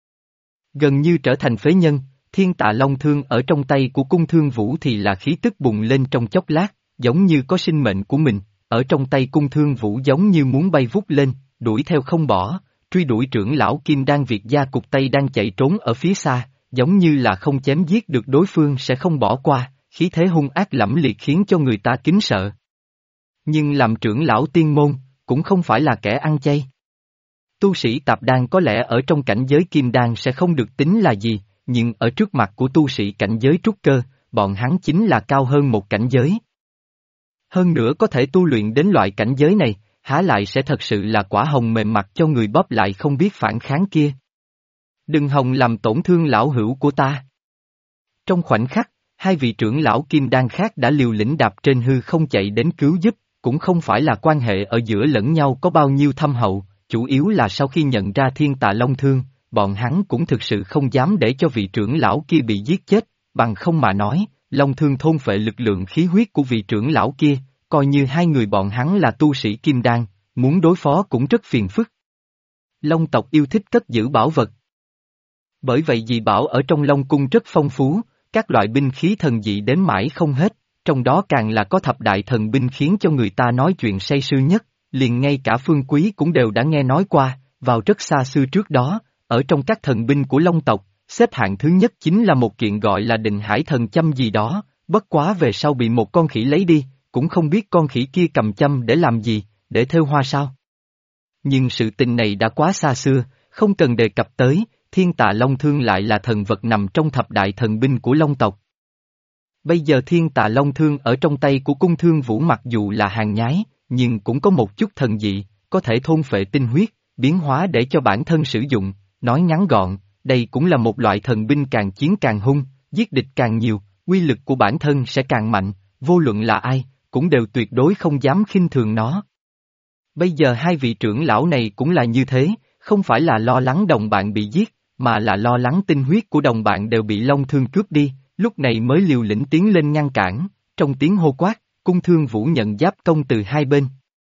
Gần như trở thành phế nhân, thiên tạ long thương ở trong tay của Cung Thương Vũ thì là khí tức bùng lên trong chốc lát, giống như có sinh mệnh của mình, ở trong tay Cung Thương Vũ giống như muốn bay vút lên, đuổi theo không bỏ, truy đuổi trưởng lão Kim Đan Việt gia cục tay đang chạy trốn ở phía xa, giống như là không chém giết được đối phương sẽ không bỏ qua, khí thế hung ác lẫm liệt khiến cho người ta kính sợ. Nhưng làm trưởng lão tiên môn, cũng không phải là kẻ ăn chay. Tu sĩ tạp đan có lẽ ở trong cảnh giới kim đan sẽ không được tính là gì, nhưng ở trước mặt của tu sĩ cảnh giới trúc cơ, bọn hắn chính là cao hơn một cảnh giới. Hơn nữa có thể tu luyện đến loại cảnh giới này, há lại sẽ thật sự là quả hồng mềm mặt cho người bóp lại không biết phản kháng kia. Đừng hòng làm tổn thương lão hữu của ta. Trong khoảnh khắc, hai vị trưởng lão kim đan khác đã liều lĩnh đạp trên hư không chạy đến cứu giúp, cũng không phải là quan hệ ở giữa lẫn nhau có bao nhiêu thâm hậu, chủ yếu là sau khi nhận ra thiên tạ long thương, bọn hắn cũng thực sự không dám để cho vị trưởng lão kia bị giết chết, bằng không mà nói, long thương thôn phệ lực lượng khí huyết của vị trưởng lão kia, coi như hai người bọn hắn là tu sĩ kim đan, muốn đối phó cũng rất phiền phức. Long tộc yêu thích cất giữ bảo vật. Bởi vậy dị bảo ở trong Long cung rất phong phú, các loại binh khí thần dị đến mãi không hết, trong đó càng là có thập đại thần binh khiến cho người ta nói chuyện say sưa nhất, liền ngay cả Phương Quý cũng đều đã nghe nói qua, vào rất xa xưa trước đó, ở trong các thần binh của Long tộc, xếp hạng thứ nhất chính là một kiện gọi là Định Hải thần châm gì đó, bất quá về sau bị một con khỉ lấy đi, cũng không biết con khỉ kia cầm châm để làm gì, để thêu hoa sao. Nhưng sự tình này đã quá xa xưa, không cần đề cập tới, thiên tạ long thương lại là thần vật nằm trong thập đại thần binh của Long tộc. Bây giờ thiên tạ long thương ở trong tay của Cung Thương Vũ mặc dù là hàng nhái, nhưng cũng có một chút thần dị, có thể thôn phệ tinh huyết, biến hóa để cho bản thân sử dụng, nói ngắn gọn, đây cũng là một loại thần binh càng chiến càng hung, giết địch càng nhiều, uy lực của bản thân sẽ càng mạnh, vô luận là ai, cũng đều tuyệt đối không dám khinh thường nó. Bây giờ hai vị trưởng lão này cũng là như thế, không phải là lo lắng đồng bạn bị giết, mà là lo lắng tinh huyết của đồng bạn đều bị long thương cướp đi, lúc này mới liều lĩnh tiến lên ngăn cản, trong tiếng hô quát, Cung Thương Vũ nhận giáp công từ hai bên.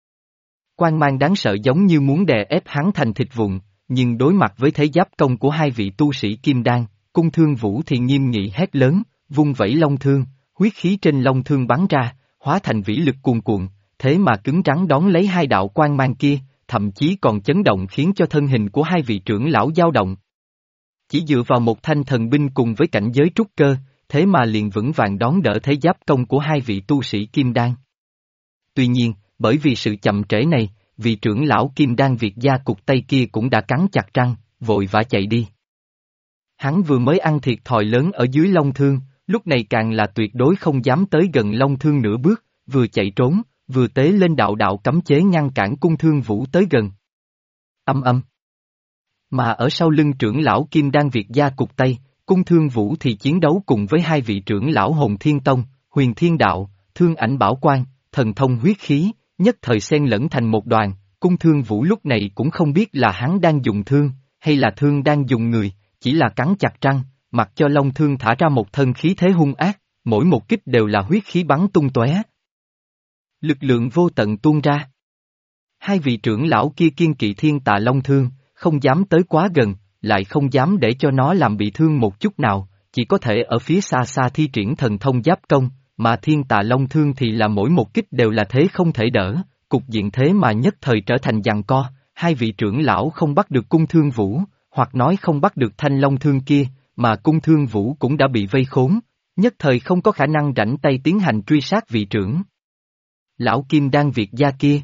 Quang mang đáng sợ giống như muốn đè ép hắn thành thịt vụn, nhưng đối mặt với thế giáp công của hai vị tu sĩ kim đan, Cung Thương Vũ thì nghiêm nghị hét lớn, vung vẩy long thương, huyết khí trên long thương bắn ra, hóa thành vĩ lực cuồn cuộn, thế mà cứng rắn đón lấy hai đạo quang mang kia, thậm chí còn chấn động khiến cho thân hình của hai vị trưởng lão dao động. Chỉ dựa vào một thanh thần binh cùng với cảnh giới trúc cơ, thế mà liền vững vàng đón đỡ thế giáp công của hai vị tu sĩ kim đan. Tuy nhiên, bởi vì sự chậm trễ này, vị trưởng lão kim đan Việt gia cục tay kia cũng đã cắn chặt răng, vội vã chạy đi. Hắn vừa mới ăn thiệt thòi lớn ở dưới long thương, lúc này càng là tuyệt đối không dám tới gần Long Thương nửa bước, vừa chạy trốn, vừa tế lên đạo đạo cấm chế ngăn cản Cung Thương Vũ tới gần. Âm âm. Mà ở sau lưng trưởng lão Kim Đan Việt gia cục tay, Cung Thương Vũ thì chiến đấu cùng với hai vị trưởng lão Hồn Thiên Tông, Huyền Thiên Đạo, Thương Ảnh Bảo Quan, Thần Thông Huyết Khí, nhất thời xen lẫn thành một đoàn. Cung Thương Vũ lúc này cũng không biết là hắn đang dùng thương, hay là thương đang dùng người, chỉ là cắn chặt răng, mặc cho Long Thương thả ra một thân khí thế hung ác, mỗi một kích đều là huyết khí bắn tung tóe. Lực lượng vô tận tuôn ra. Hai vị trưởng lão kia kiên kỵ Thiên Tà Long Thương, không dám tới quá gần, lại không dám để cho nó làm bị thương một chút nào, chỉ có thể ở phía xa xa thi triển thần thông giáp công, mà Thiên Tà Long Thương thì là mỗi một kích đều là thế không thể đỡ, cục diện thế mà nhất thời trở thành giằng co, hai vị trưởng lão không bắt được Cung Thương Vũ, hoặc nói không bắt được Thanh Long Thương kia, mà Cung Thương Vũ cũng đã bị vây khốn, nhất thời không có khả năng rảnh tay tiến hành truy sát vị trưởng lão Kim Đan Việt gia kia.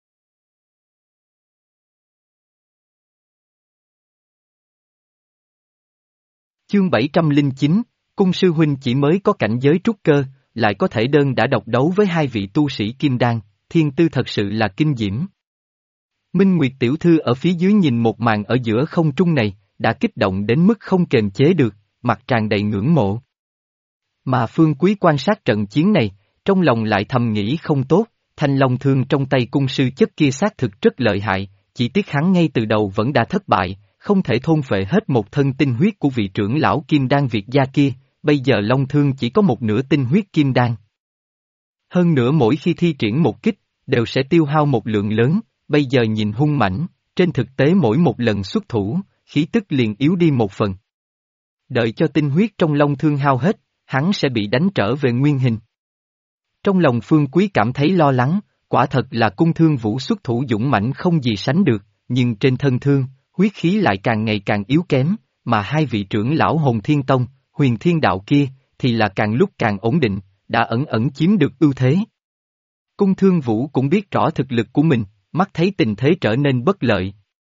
Chương 709, Cung sư huynh chỉ mới có cảnh giới trúc cơ, lại có thể đơn đã độc đấu với hai vị tu sĩ Kim Đan, thiên tư thật sự là kinh diễm. Minh Nguyệt tiểu thư ở phía dưới nhìn một màn ở giữa không trung này, đã kích động đến mức không kềm chế được, mặt tràn đầy ngưỡng mộ. Mà Phương Quý quan sát trận chiến này, trong lòng lại thầm nghĩ không tốt, Thanh Long Thương trong tay cung sư chất kia xác thực rất lợi hại, chỉ tiếc hắn ngay từ đầu vẫn đã thất bại, không thể thôn phệ hết một thân tinh huyết của vị trưởng lão Kim Đan Việt gia kia, bây giờ Long Thương chỉ có một nửa tinh huyết Kim Đan. Hơn nữa mỗi khi thi triển một kích, đều sẽ tiêu hao một lượng lớn, bây giờ nhìn hung mãnh, trên thực tế mỗi một lần xuất thủ, khí tức liền yếu đi một phần. Đợi cho tinh huyết trong Long Thương hao hết, hắn sẽ bị đánh trở về nguyên hình. Trong lòng Phương Quý cảm thấy lo lắng, quả thật là Cung Thương Vũ xuất thủ dũng mãnh không gì sánh được, nhưng trên thân thương, huyết khí lại càng ngày càng yếu kém, mà hai vị trưởng lão Hồn Thiên Tông, Huyền Thiên Đạo kia, thì là càng lúc càng ổn định, đã ẩn ẩn chiếm được ưu thế. Cung Thương Vũ cũng biết rõ thực lực của mình, mắt thấy tình thế trở nên bất lợi.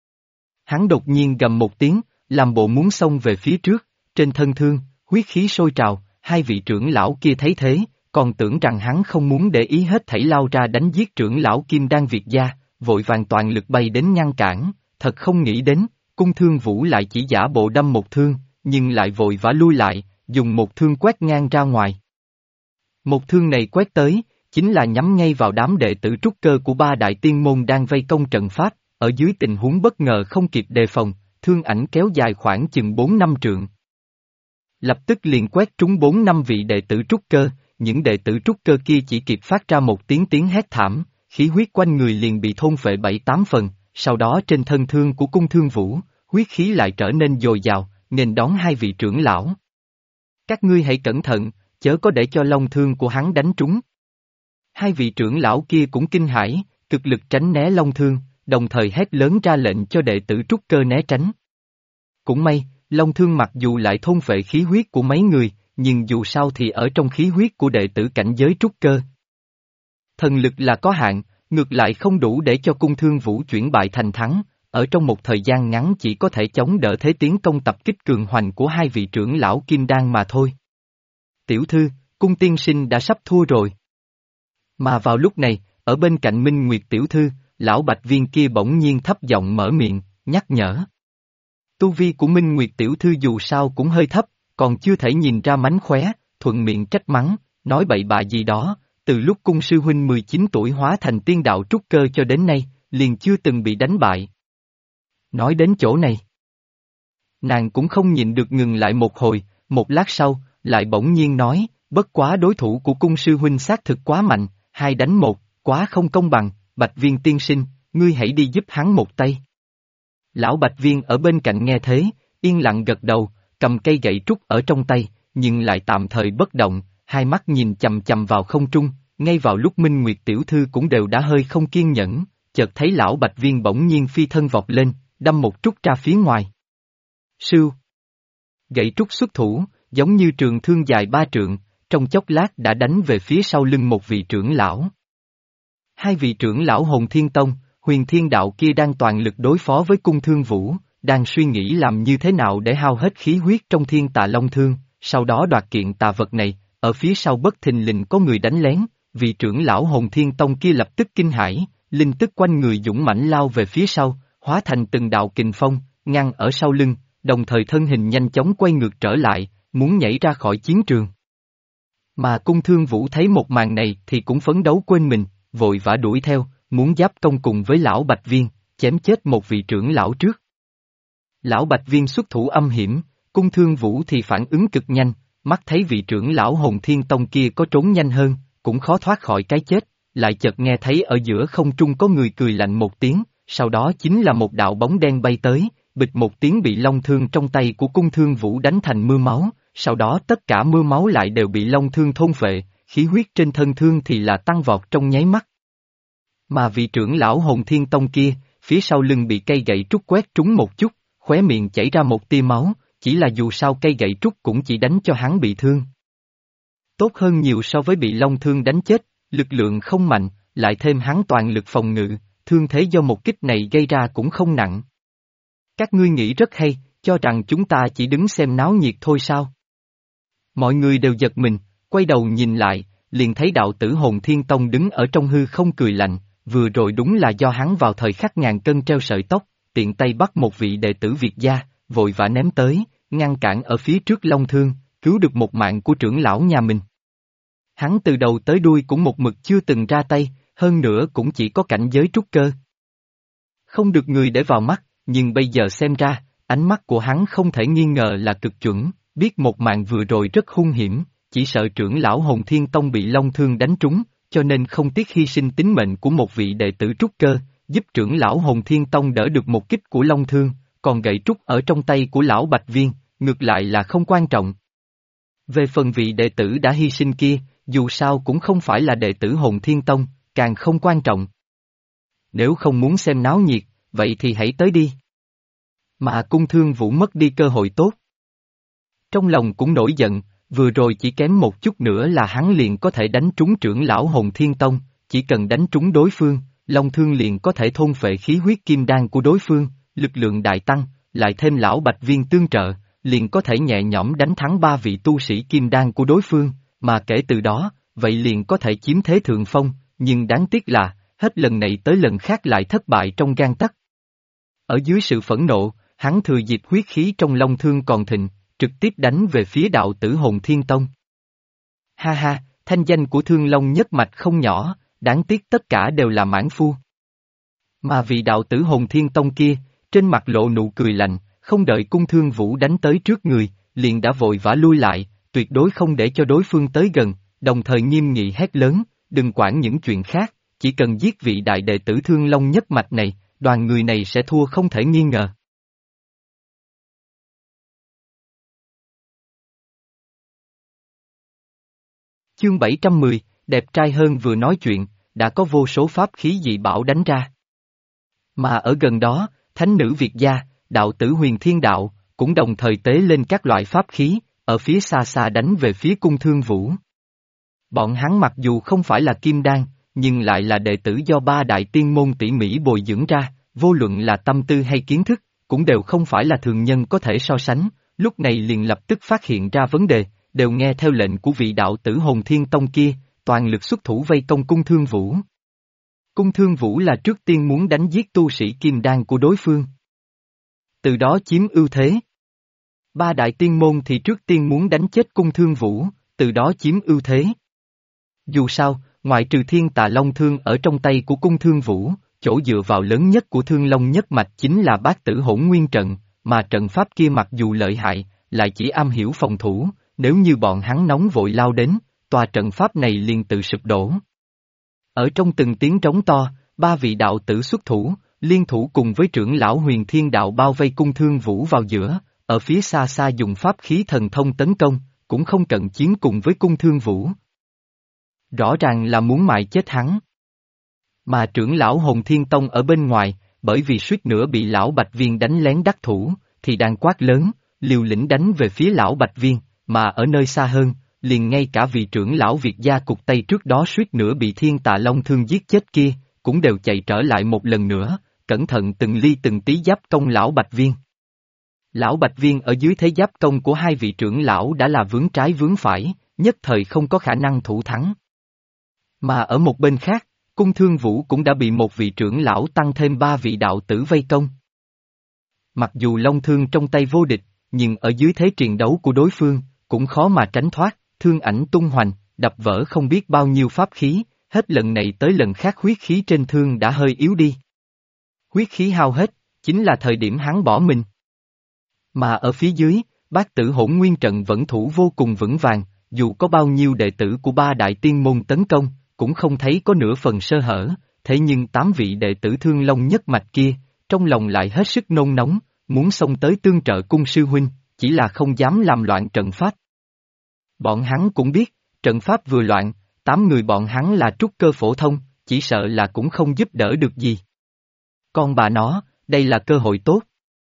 Hắn đột nhiên gầm một tiếng, làm bộ muốn xông về phía trước, trên thân thương, huyết khí sôi trào, hai vị trưởng lão kia thấy thế, còn tưởng rằng hắn không muốn để ý hết thảy lao ra đánh giết trưởng lão Kim Đan Việt gia, vội vàng toàn lực bay đến ngăn cản, thật không nghĩ đến, Cung Thương Vũ lại chỉ giả bộ đâm một thương, nhưng lại vội vã lui lại, dùng một thương quét ngang ra ngoài. Một thương này quét tới, chính là nhắm ngay vào đám đệ tử trúc cơ của ba đại tiên môn đang vây công trận pháp, ở dưới tình huống bất ngờ không kịp đề phòng, thương ảnh kéo dài khoảng chừng 4-5 trượng. Lập tức liền quét trúng 4-5 vị đệ tử trúc cơ, những đệ tử trúc cơ kia chỉ kịp phát ra một tiếng hét thảm, khí huyết quanh người liền bị thôn phệ 7-8 phần, sau đó trên thân thương của Cung Thương Vũ, huyết khí lại trở nên dồi dào, nên đón hai vị trưởng lão. Các ngươi hãy cẩn thận, chớ có để cho long thương của hắn đánh trúng. Hai vị trưởng lão kia cũng kinh hãi, cực lực tránh né long thương, đồng thời hét lớn ra lệnh cho đệ tử trúc cơ né tránh. Cũng may, long thương mặc dù lại thôn phệ khí huyết của mấy người, nhưng dù sao thì ở trong khí huyết của đệ tử cảnh giới trúc cơ. Thần lực là có hạn, ngược lại không đủ để cho Cung Thương Vũ chuyển bại thành thắng, ở trong một thời gian ngắn chỉ có thể chống đỡ thế tiến công tập kích cường hoành của hai vị trưởng lão Kim Đan mà thôi. Tiểu thư, Cung tiên sinh đã sắp thua rồi. Mà vào lúc này, ở bên cạnh Minh Nguyệt tiểu thư, lão Bạch Viên kia bỗng nhiên thấp giọng mở miệng, nhắc nhở. Tu vi của Minh Nguyệt tiểu thư dù sao cũng hơi thấp, còn chưa thể nhìn ra mánh khóe, thuận miệng trách mắng, nói bậy bạ gì đó, từ lúc cung sư huynh 19 tuổi hóa thành tiên đạo trúc cơ cho đến nay, liền chưa từng bị đánh bại. Nói đến chỗ này, nàng cũng không nhịn được ngừng lại một hồi, một lát sau, lại bỗng nhiên nói, bất quá đối thủ của cung sư huynh xác thực quá mạnh, 2 đánh 1, quá không công bằng, Bạch Viên tiên sinh, ngươi hãy đi giúp hắn một tay. Lão Bạch Viên ở bên cạnh nghe thế, yên lặng gật đầu, cầm cây gậy trúc ở trong tay, nhưng lại tạm thời bất động, hai mắt nhìn chầm chầm vào không trung, ngay vào lúc Minh Nguyệt tiểu thư cũng đều đã hơi không kiên nhẫn, chợt thấy lão Bạch Viên bỗng nhiên phi thân vọt lên, đâm một trúc ra phía ngoài. Sưu. Gậy trúc xuất thủ, giống như trường thương dài 3 trượng, trong chốc lát đã đánh về phía sau lưng một vị trưởng lão. Hai vị trưởng lão Hồn Thiên Tông, Huyền Thiên Đạo kia đang toàn lực đối phó với Cung Thương Vũ, đang suy nghĩ làm như thế nào để hao hết khí huyết trong Thiên Tà Long Thương, sau đó đoạt kiện tà vật này, ở phía sau bất thình lình có người đánh lén, vị trưởng lão Hồn Thiên Tông kia lập tức kinh hãi, linh tức quanh người dũng mãnh lao về phía sau, hóa thành từng đạo kình phong, ngăn ở sau lưng, đồng thời thân hình nhanh chóng quay ngược trở lại, muốn nhảy ra khỏi chiến trường. Mà Cung Thương Vũ thấy một màn này thì cũng phấn đấu quên mình, vội vã đuổi theo, muốn giáp công cùng với lão Bạch Viên, chém chết một vị trưởng lão trước. Lão Bạch Viên xuất thủ âm hiểm, Cung Thương Vũ thì phản ứng cực nhanh, mắt thấy vị trưởng lão Hồn Thiên Tông kia có trốn nhanh hơn, cũng khó thoát khỏi cái chết, lại chợt nghe thấy ở giữa không trung có người cười lạnh một tiếng, sau đó chính là một đạo bóng đen bay tới, bịch một tiếng bị long thương trong tay của Cung Thương Vũ đánh thành mưa máu, sau đó tất cả mưa máu lại đều bị long thương thôn phệ, khí huyết trên thân thương thì là tăng vọt trong nháy mắt. Mà vị trưởng lão Hồn Thiên Tông kia, phía sau lưng bị cây gậy trúc quét trúng một chút, khóe miệng chảy ra một tia máu, chỉ là dù sao cây gậy trúc cũng chỉ đánh cho hắn bị thương. Tốt hơn nhiều so với bị long thương đánh chết, lực lượng không mạnh, lại thêm hắn toàn lực phòng ngự, thương thế do một kích này gây ra cũng không nặng. Các ngươi nghĩ rất hay, cho rằng chúng ta chỉ đứng xem náo nhiệt thôi sao? Mọi người đều giật mình, quay đầu nhìn lại, liền thấy đạo tử Hồn Thiên Tông đứng ở trong hư không cười lạnh, vừa rồi đúng là do hắn vào thời khắc ngàn cân treo sợi tóc, tiện tay bắt một vị đệ tử Việt gia, vội vã ném tới, ngăn cản ở phía trước long thương, cứu được một mạng của trưởng lão nhà mình. Hắn từ đầu tới đuôi cũng một mực chưa từng ra tay, hơn nữa cũng chỉ có cảnh giới trúc cơ. Không được người để vào mắt, nhưng bây giờ xem ra, ánh mắt của hắn không thể nghi ngờ là cực chuẩn, biết một màn vừa rồi rất hung hiểm, chỉ sợ trưởng lão Hồn Thiên Tông bị long thương đánh trúng, cho nên không tiếc hy sinh tính mệnh của một vị đệ tử trúc cơ, giúp trưởng lão Hồn Thiên Tông đỡ được một kích của long thương, còn gậy trúc ở trong tay của lão Bạch Viên, ngược lại là không quan trọng. Về phần vị đệ tử đã hy sinh kia, dù sao cũng không phải là đệ tử Hồn Thiên Tông, càng không quan trọng. Nếu không muốn xem náo nhiệt, vậy thì hãy tới đi. Mà Cung Thương Vũ mất đi cơ hội tốt. Trong lòng cũng nổi giận, vừa rồi chỉ kém một chút nữa là hắn liền có thể đánh trúng trưởng lão Hồn Thiên Tông, chỉ cần đánh trúng đối phương, long thương liền có thể thôn phệ khí huyết kim đan của đối phương, lực lượng đại tăng, lại thêm lão Bạch Viên tương trợ, liền có thể nhẹ nhõm đánh thắng 3 vị tu sĩ kim đan của đối phương, mà kể từ đó, vậy liền có thể chiếm thế thượng phong, nhưng đáng tiếc là, hết lần này tới lần khác lại thất bại trong gang tấc. Ở dưới sự phẫn nộ, hắn thừa dịp huyết khí trong long thương còn thịnh, trực tiếp đánh về phía đạo tử Hồn Thiên Tông. Ha ha, thanh danh của Thương Long nhất mạch không nhỏ, đáng tiếc tất cả đều là mãn phu. Mà vị đạo tử Hồn Thiên Tông kia, trên mặt lộ nụ cười lạnh, không đợi Cung Thương Vũ đánh tới trước người, liền đã vội vã lui lại, tuyệt đối không để cho đối phương tới gần, đồng thời nghiêm nghị hét lớn, đừng quản những chuyện khác, chỉ cần giết vị đại đệ tử Thương Long nhất mạch này, đoàn người này sẽ thua không thể nghi ngờ. Chương 710, đẹp trai hơn vừa nói chuyện, đã có vô số pháp khí dị bảo đánh ra. Mà ở gần đó, thánh nữ Việt gia, đạo tử Huyền Thiên Đạo, cũng đồng thời tế lên các loại pháp khí, ở phía xa xa đánh về phía Cung Thương Vũ. Bọn hắn mặc dù không phải là kim đan, nhưng lại là đệ tử do 3 đại tiên môn tỉ mỉ bồi dưỡng ra, vô luận là tâm tư hay kiến thức, cũng đều không phải là thường nhân có thể so sánh, lúc này liền lập tức phát hiện ra vấn đề, đều nghe theo lệnh của vị đạo tử Hồn Thiên Tông kia, toàn lực xuất thủ vây công Cung Thương Vũ. Cung Thương Vũ là trước tiên muốn đánh giết tu sĩ kim đan của đối phương, từ đó chiếm ưu thế. 3 đại tiên môn thì trước tiên muốn đánh chết Cung Thương Vũ, từ đó chiếm ưu thế. Dù sao, ngoại trừ Thiên Tà Long Thương ở trong tay của Cung Thương Vũ, chỗ dựa vào lớn nhất của Thương Long nhất mạch chính là Bát Tử Hỗn Nguyên Trận, mà trận pháp kia mặc dù lợi hại, lại chỉ am hiểu phòng thủ, nếu như bọn hắn nóng vội lao đến, tòa trận pháp này liền tự sụp đổ. Ở trong từng tiếng trống to, 3 vị đạo tử xuất thủ, liên thủ cùng với trưởng lão Huyền Thiên Đạo bao vây Cung Thương Vũ vào giữa, ở phía xa xa dùng pháp khí thần thông tấn công, cũng không cận chiến cùng với Cung Thương Vũ. Rõ ràng là muốn mài chết hắn. Mà trưởng lão Hồn Thiên Tông ở bên ngoài, bởi vì suýt nữa bị lão Bạch Viên đánh lén đắc thủ, thì đang quát lớn, liều lĩnh đánh về phía lão Bạch Viên, mà ở nơi xa hơn, liền ngay cả vị trưởng lão Việt gia cục Tây trước đó suýt nữa bị Thiên Tà Long Thương giết chết kia, cũng đều chạy trở lại một lần nữa, cẩn thận từng ly từng tí giáp công lão Bạch Viên. Lão Bạch Viên ở dưới thế giáp công của hai vị trưởng lão đã là vướng trái vướng phải, nhất thời không có khả năng thủ thắng. Mà ở một bên khác, Cung Thương Vũ cũng đã bị một vị trưởng lão tăng thêm ba vị đạo tử vây công. Mặc dù long thương trong tay vô địch, nhưng ở dưới thế triền đấu của đối phương, cũng khó mà tránh thoát, thương ảnh tung hoành, đập vỡ không biết bao nhiêu pháp khí, hết lần này tới lần khác huyết khí trên thương đã hơi yếu đi. Huyết khí hao hết, chính là thời điểm hắn bỏ mình. Mà ở phía dưới, Bát Tử Hỗn Nguyên trận vẫn thủ vô cùng vững vàng, dù có bao nhiêu đệ tử của ba đại tiên môn tấn công, cũng không thấy có nửa phần sơ hở, thế nhưng 8 vị đệ tử Thương Long nhất mạch kia, trong lòng lại hết sức nôn nóng, muốn xông tới tương trợ cung sư huynh, chỉ là không dám làm loạn trận pháp. Bọn hắn cũng biết, trận pháp vừa loạn, 8 người bọn hắn là trúc cơ phổ thông, chỉ sợ là cũng không giúp đỡ được gì. Con bà nó, đây là cơ hội tốt.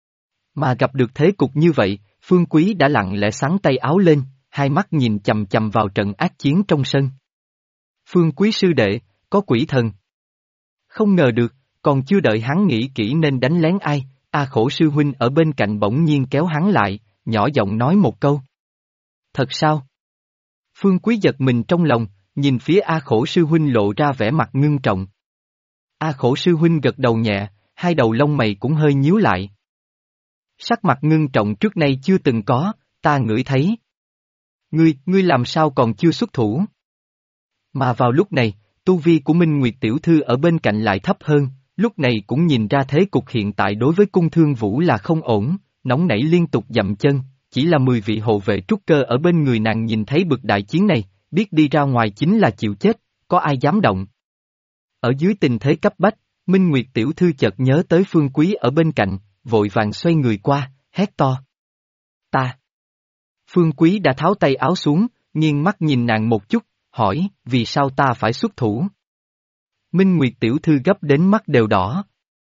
Mà gặp được thế cục như vậy, Phương Quý đã lặng lẽ xắn tay áo lên, hai mắt nhìn chầm chầm vào trận ác chiến trong sân. Phương Quý sư đệ, có quỷ thần. Không ngờ được, còn chưa đợi hắn nghĩ kỹ nên đánh lén ai, A Khổ sư huynh ở bên cạnh bỗng nhiên kéo hắn lại, nhỏ giọng nói một câu. Thật sao? Phương Quý giật mình trong lòng, nhìn phía A Khổ sư huynh lộ ra vẻ mặt ngưng trọng. A Khổ sư huynh gật đầu nhẹ, hai đầu lông mày cũng hơi nhíu lại. Sắc mặt ngưng trọng trước nay chưa từng có, ta ngửi thấy. Ngươi làm sao còn chưa xuất thủ? Mà vào lúc này, tu vi của Minh Nguyệt tiểu thư ở bên cạnh lại thấp hơn, lúc này cũng nhìn ra thế cục hiện tại đối với cung Thương Vũ là không ổn, nóng nảy liên tục dậm chân, chỉ là 10 vị hộ vệ trúc cơ ở bên người nàng nhìn thấy bực đại chiến này, biết đi ra ngoài chính là chịu chết, có ai dám động. Ở dưới tình thế cấp bách, Minh Nguyệt tiểu thư chợt nhớ tới Phương Quý ở bên cạnh, vội vàng xoay người qua, hét to. Ta! Phương Quý đã tháo tay áo xuống, nghiêng mắt nhìn nàng một chút, hỏi, vì sao ta phải xuất thủ? Minh Nguyệt tiểu thư gấp đến mắt đều đỏ.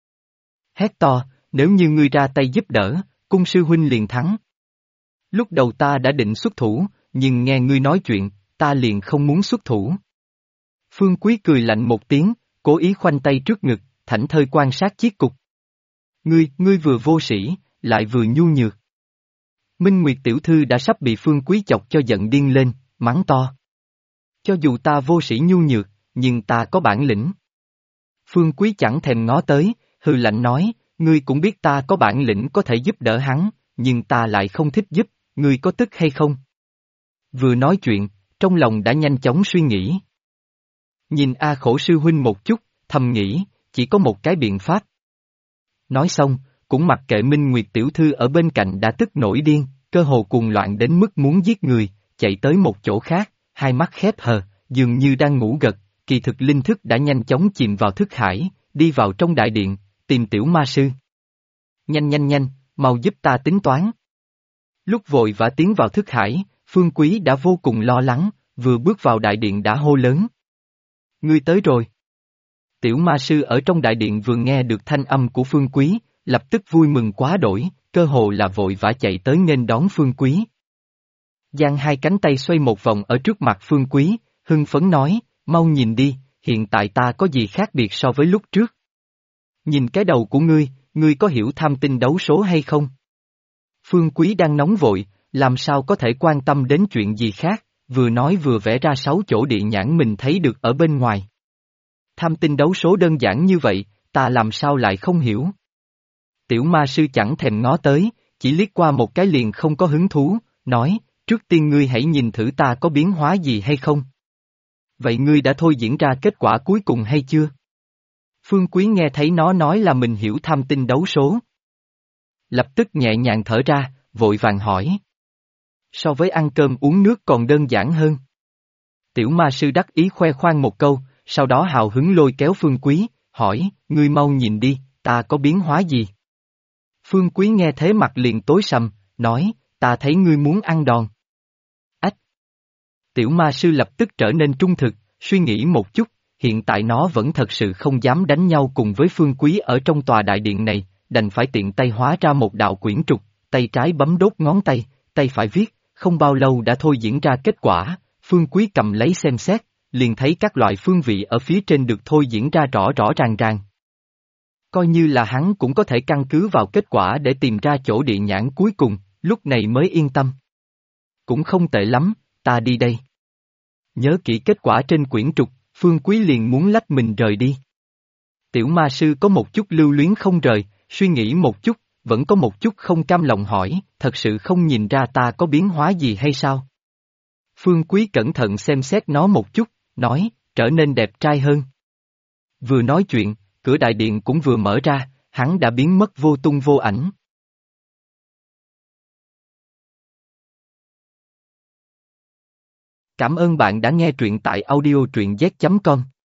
Hét to, nếu như ngươi ra tay giúp đỡ, cung sư huynh liền thắng. Lúc đầu ta đã định xuất thủ, nhưng nghe ngươi nói chuyện, ta liền không muốn xuất thủ. Phương Quý cười lạnh một tiếng, cố ý khoanh tay trước ngực, thảnh thơi quan sát chiếc cục. Ngươi vừa vô sĩ, lại vừa nhu nhược. Minh Nguyệt tiểu thư đã sắp bị Phương Quý chọc cho giận điên lên, mắng to. Cho dù ta vô sĩ nhu nhược, nhưng ta có bản lĩnh. Phương Quý chẳng thèm ngó tới, hừ lạnh nói, ngươi cũng biết ta có bản lĩnh có thể giúp đỡ hắn, nhưng ta lại không thích giúp, ngươi có tức hay không? Vừa nói chuyện, trong lòng đã nhanh chóng suy nghĩ. Nhìn A Khổ sư huynh một chút, thầm nghĩ, chỉ có một cái biện pháp. Nói xong, cũng mặc kệ Minh Nguyệt tiểu thư ở bên cạnh đã tức nổi điên, cơ hồ cuồng loạn đến mức muốn giết người, chạy tới một chỗ khác, hai mắt khép hờ, dường như đang ngủ gật, kỳ thực linh thức đã nhanh chóng chìm vào thức hải, đi vào trong đại điện, tìm tiểu ma sư. Nhanh, mau giúp ta tính toán. Lúc vội vã tiến vào thức hải, Phương Quý đã vô cùng lo lắng, vừa bước vào đại điện đã hô lớn. Ngươi tới rồi. Tiểu ma sư ở trong đại điện vừa nghe được thanh âm của Phương Quý, lập tức vui mừng quá đổi, cơ hồ là vội vã chạy tới nghênh đón Phương Quý. Giang hai cánh tay xoay một vòng ở trước mặt Phương Quý, hưng phấn nói, mau nhìn đi, hiện tại ta có gì khác biệt so với lúc trước. Nhìn cái đầu của ngươi có hiểu tham tinh đấu số hay không? Phương Quý đang nóng vội, làm sao có thể quan tâm đến chuyện gì khác, vừa nói vừa vẽ ra 6 chỗ địa nhãn mình thấy được ở bên ngoài. Tham tinh đấu số đơn giản như vậy, ta làm sao lại không hiểu? Tiểu ma sư chẳng thèm ngó tới, chỉ liếc qua một cái liền không có hứng thú, nói, trước tiên ngươi hãy nhìn thử ta có biến hóa gì hay không. Vậy ngươi đã thôi diễn ra kết quả cuối cùng hay chưa? Phương Quý nghe thấy nó nói là mình hiểu tham tinh đấu số. Lập tức nhẹ nhàng thở ra, vội vàng hỏi. So với ăn cơm uống nước còn đơn giản hơn. Tiểu ma sư đắc ý khoe khoang một câu, sau đó hào hứng lôi kéo Phương Quý, hỏi, ngươi mau nhìn đi, ta có biến hóa gì? Phương Quý nghe thế mặt liền tối sầm, nói, ta thấy ngươi muốn ăn đòn. Ách! Tiểu ma sư lập tức trở nên trung thực, suy nghĩ một chút, hiện tại nó vẫn thật sự không dám đánh nhau cùng với Phương Quý ở trong tòa đại điện này, đành phải tiện tay hóa ra một đạo quyển trục, tay trái bấm đốt ngón tay, tay phải viết, không bao lâu đã thôi diễn ra kết quả, Phương Quý cầm lấy xem xét, liền thấy các loại phương vị ở phía trên được thôi diễn ra rõ rõ ràng. Coi như là hắn cũng có thể căn cứ vào kết quả để tìm ra chỗ địa nhãn cuối cùng, lúc này mới yên tâm. Cũng không tệ lắm, ta đi đây. Nhớ kỹ kết quả trên quyển trục, Phương Quý liền muốn lách mình rời đi. Tiểu ma sư có một chút lưu luyến không rời, suy nghĩ một chút, vẫn có một chút không cam lòng hỏi, thật sự không nhìn ra ta có biến hóa gì hay sao? Phương Quý cẩn thận xem xét nó một chút, nói, trở nên đẹp trai hơn. Vừa nói chuyện, cửa đại điện cũng vừa mở ra, hắn đã biến mất vô tung vô ảnh. Cảm ơn bạn đã nghe truyện tại audio truyện z.com.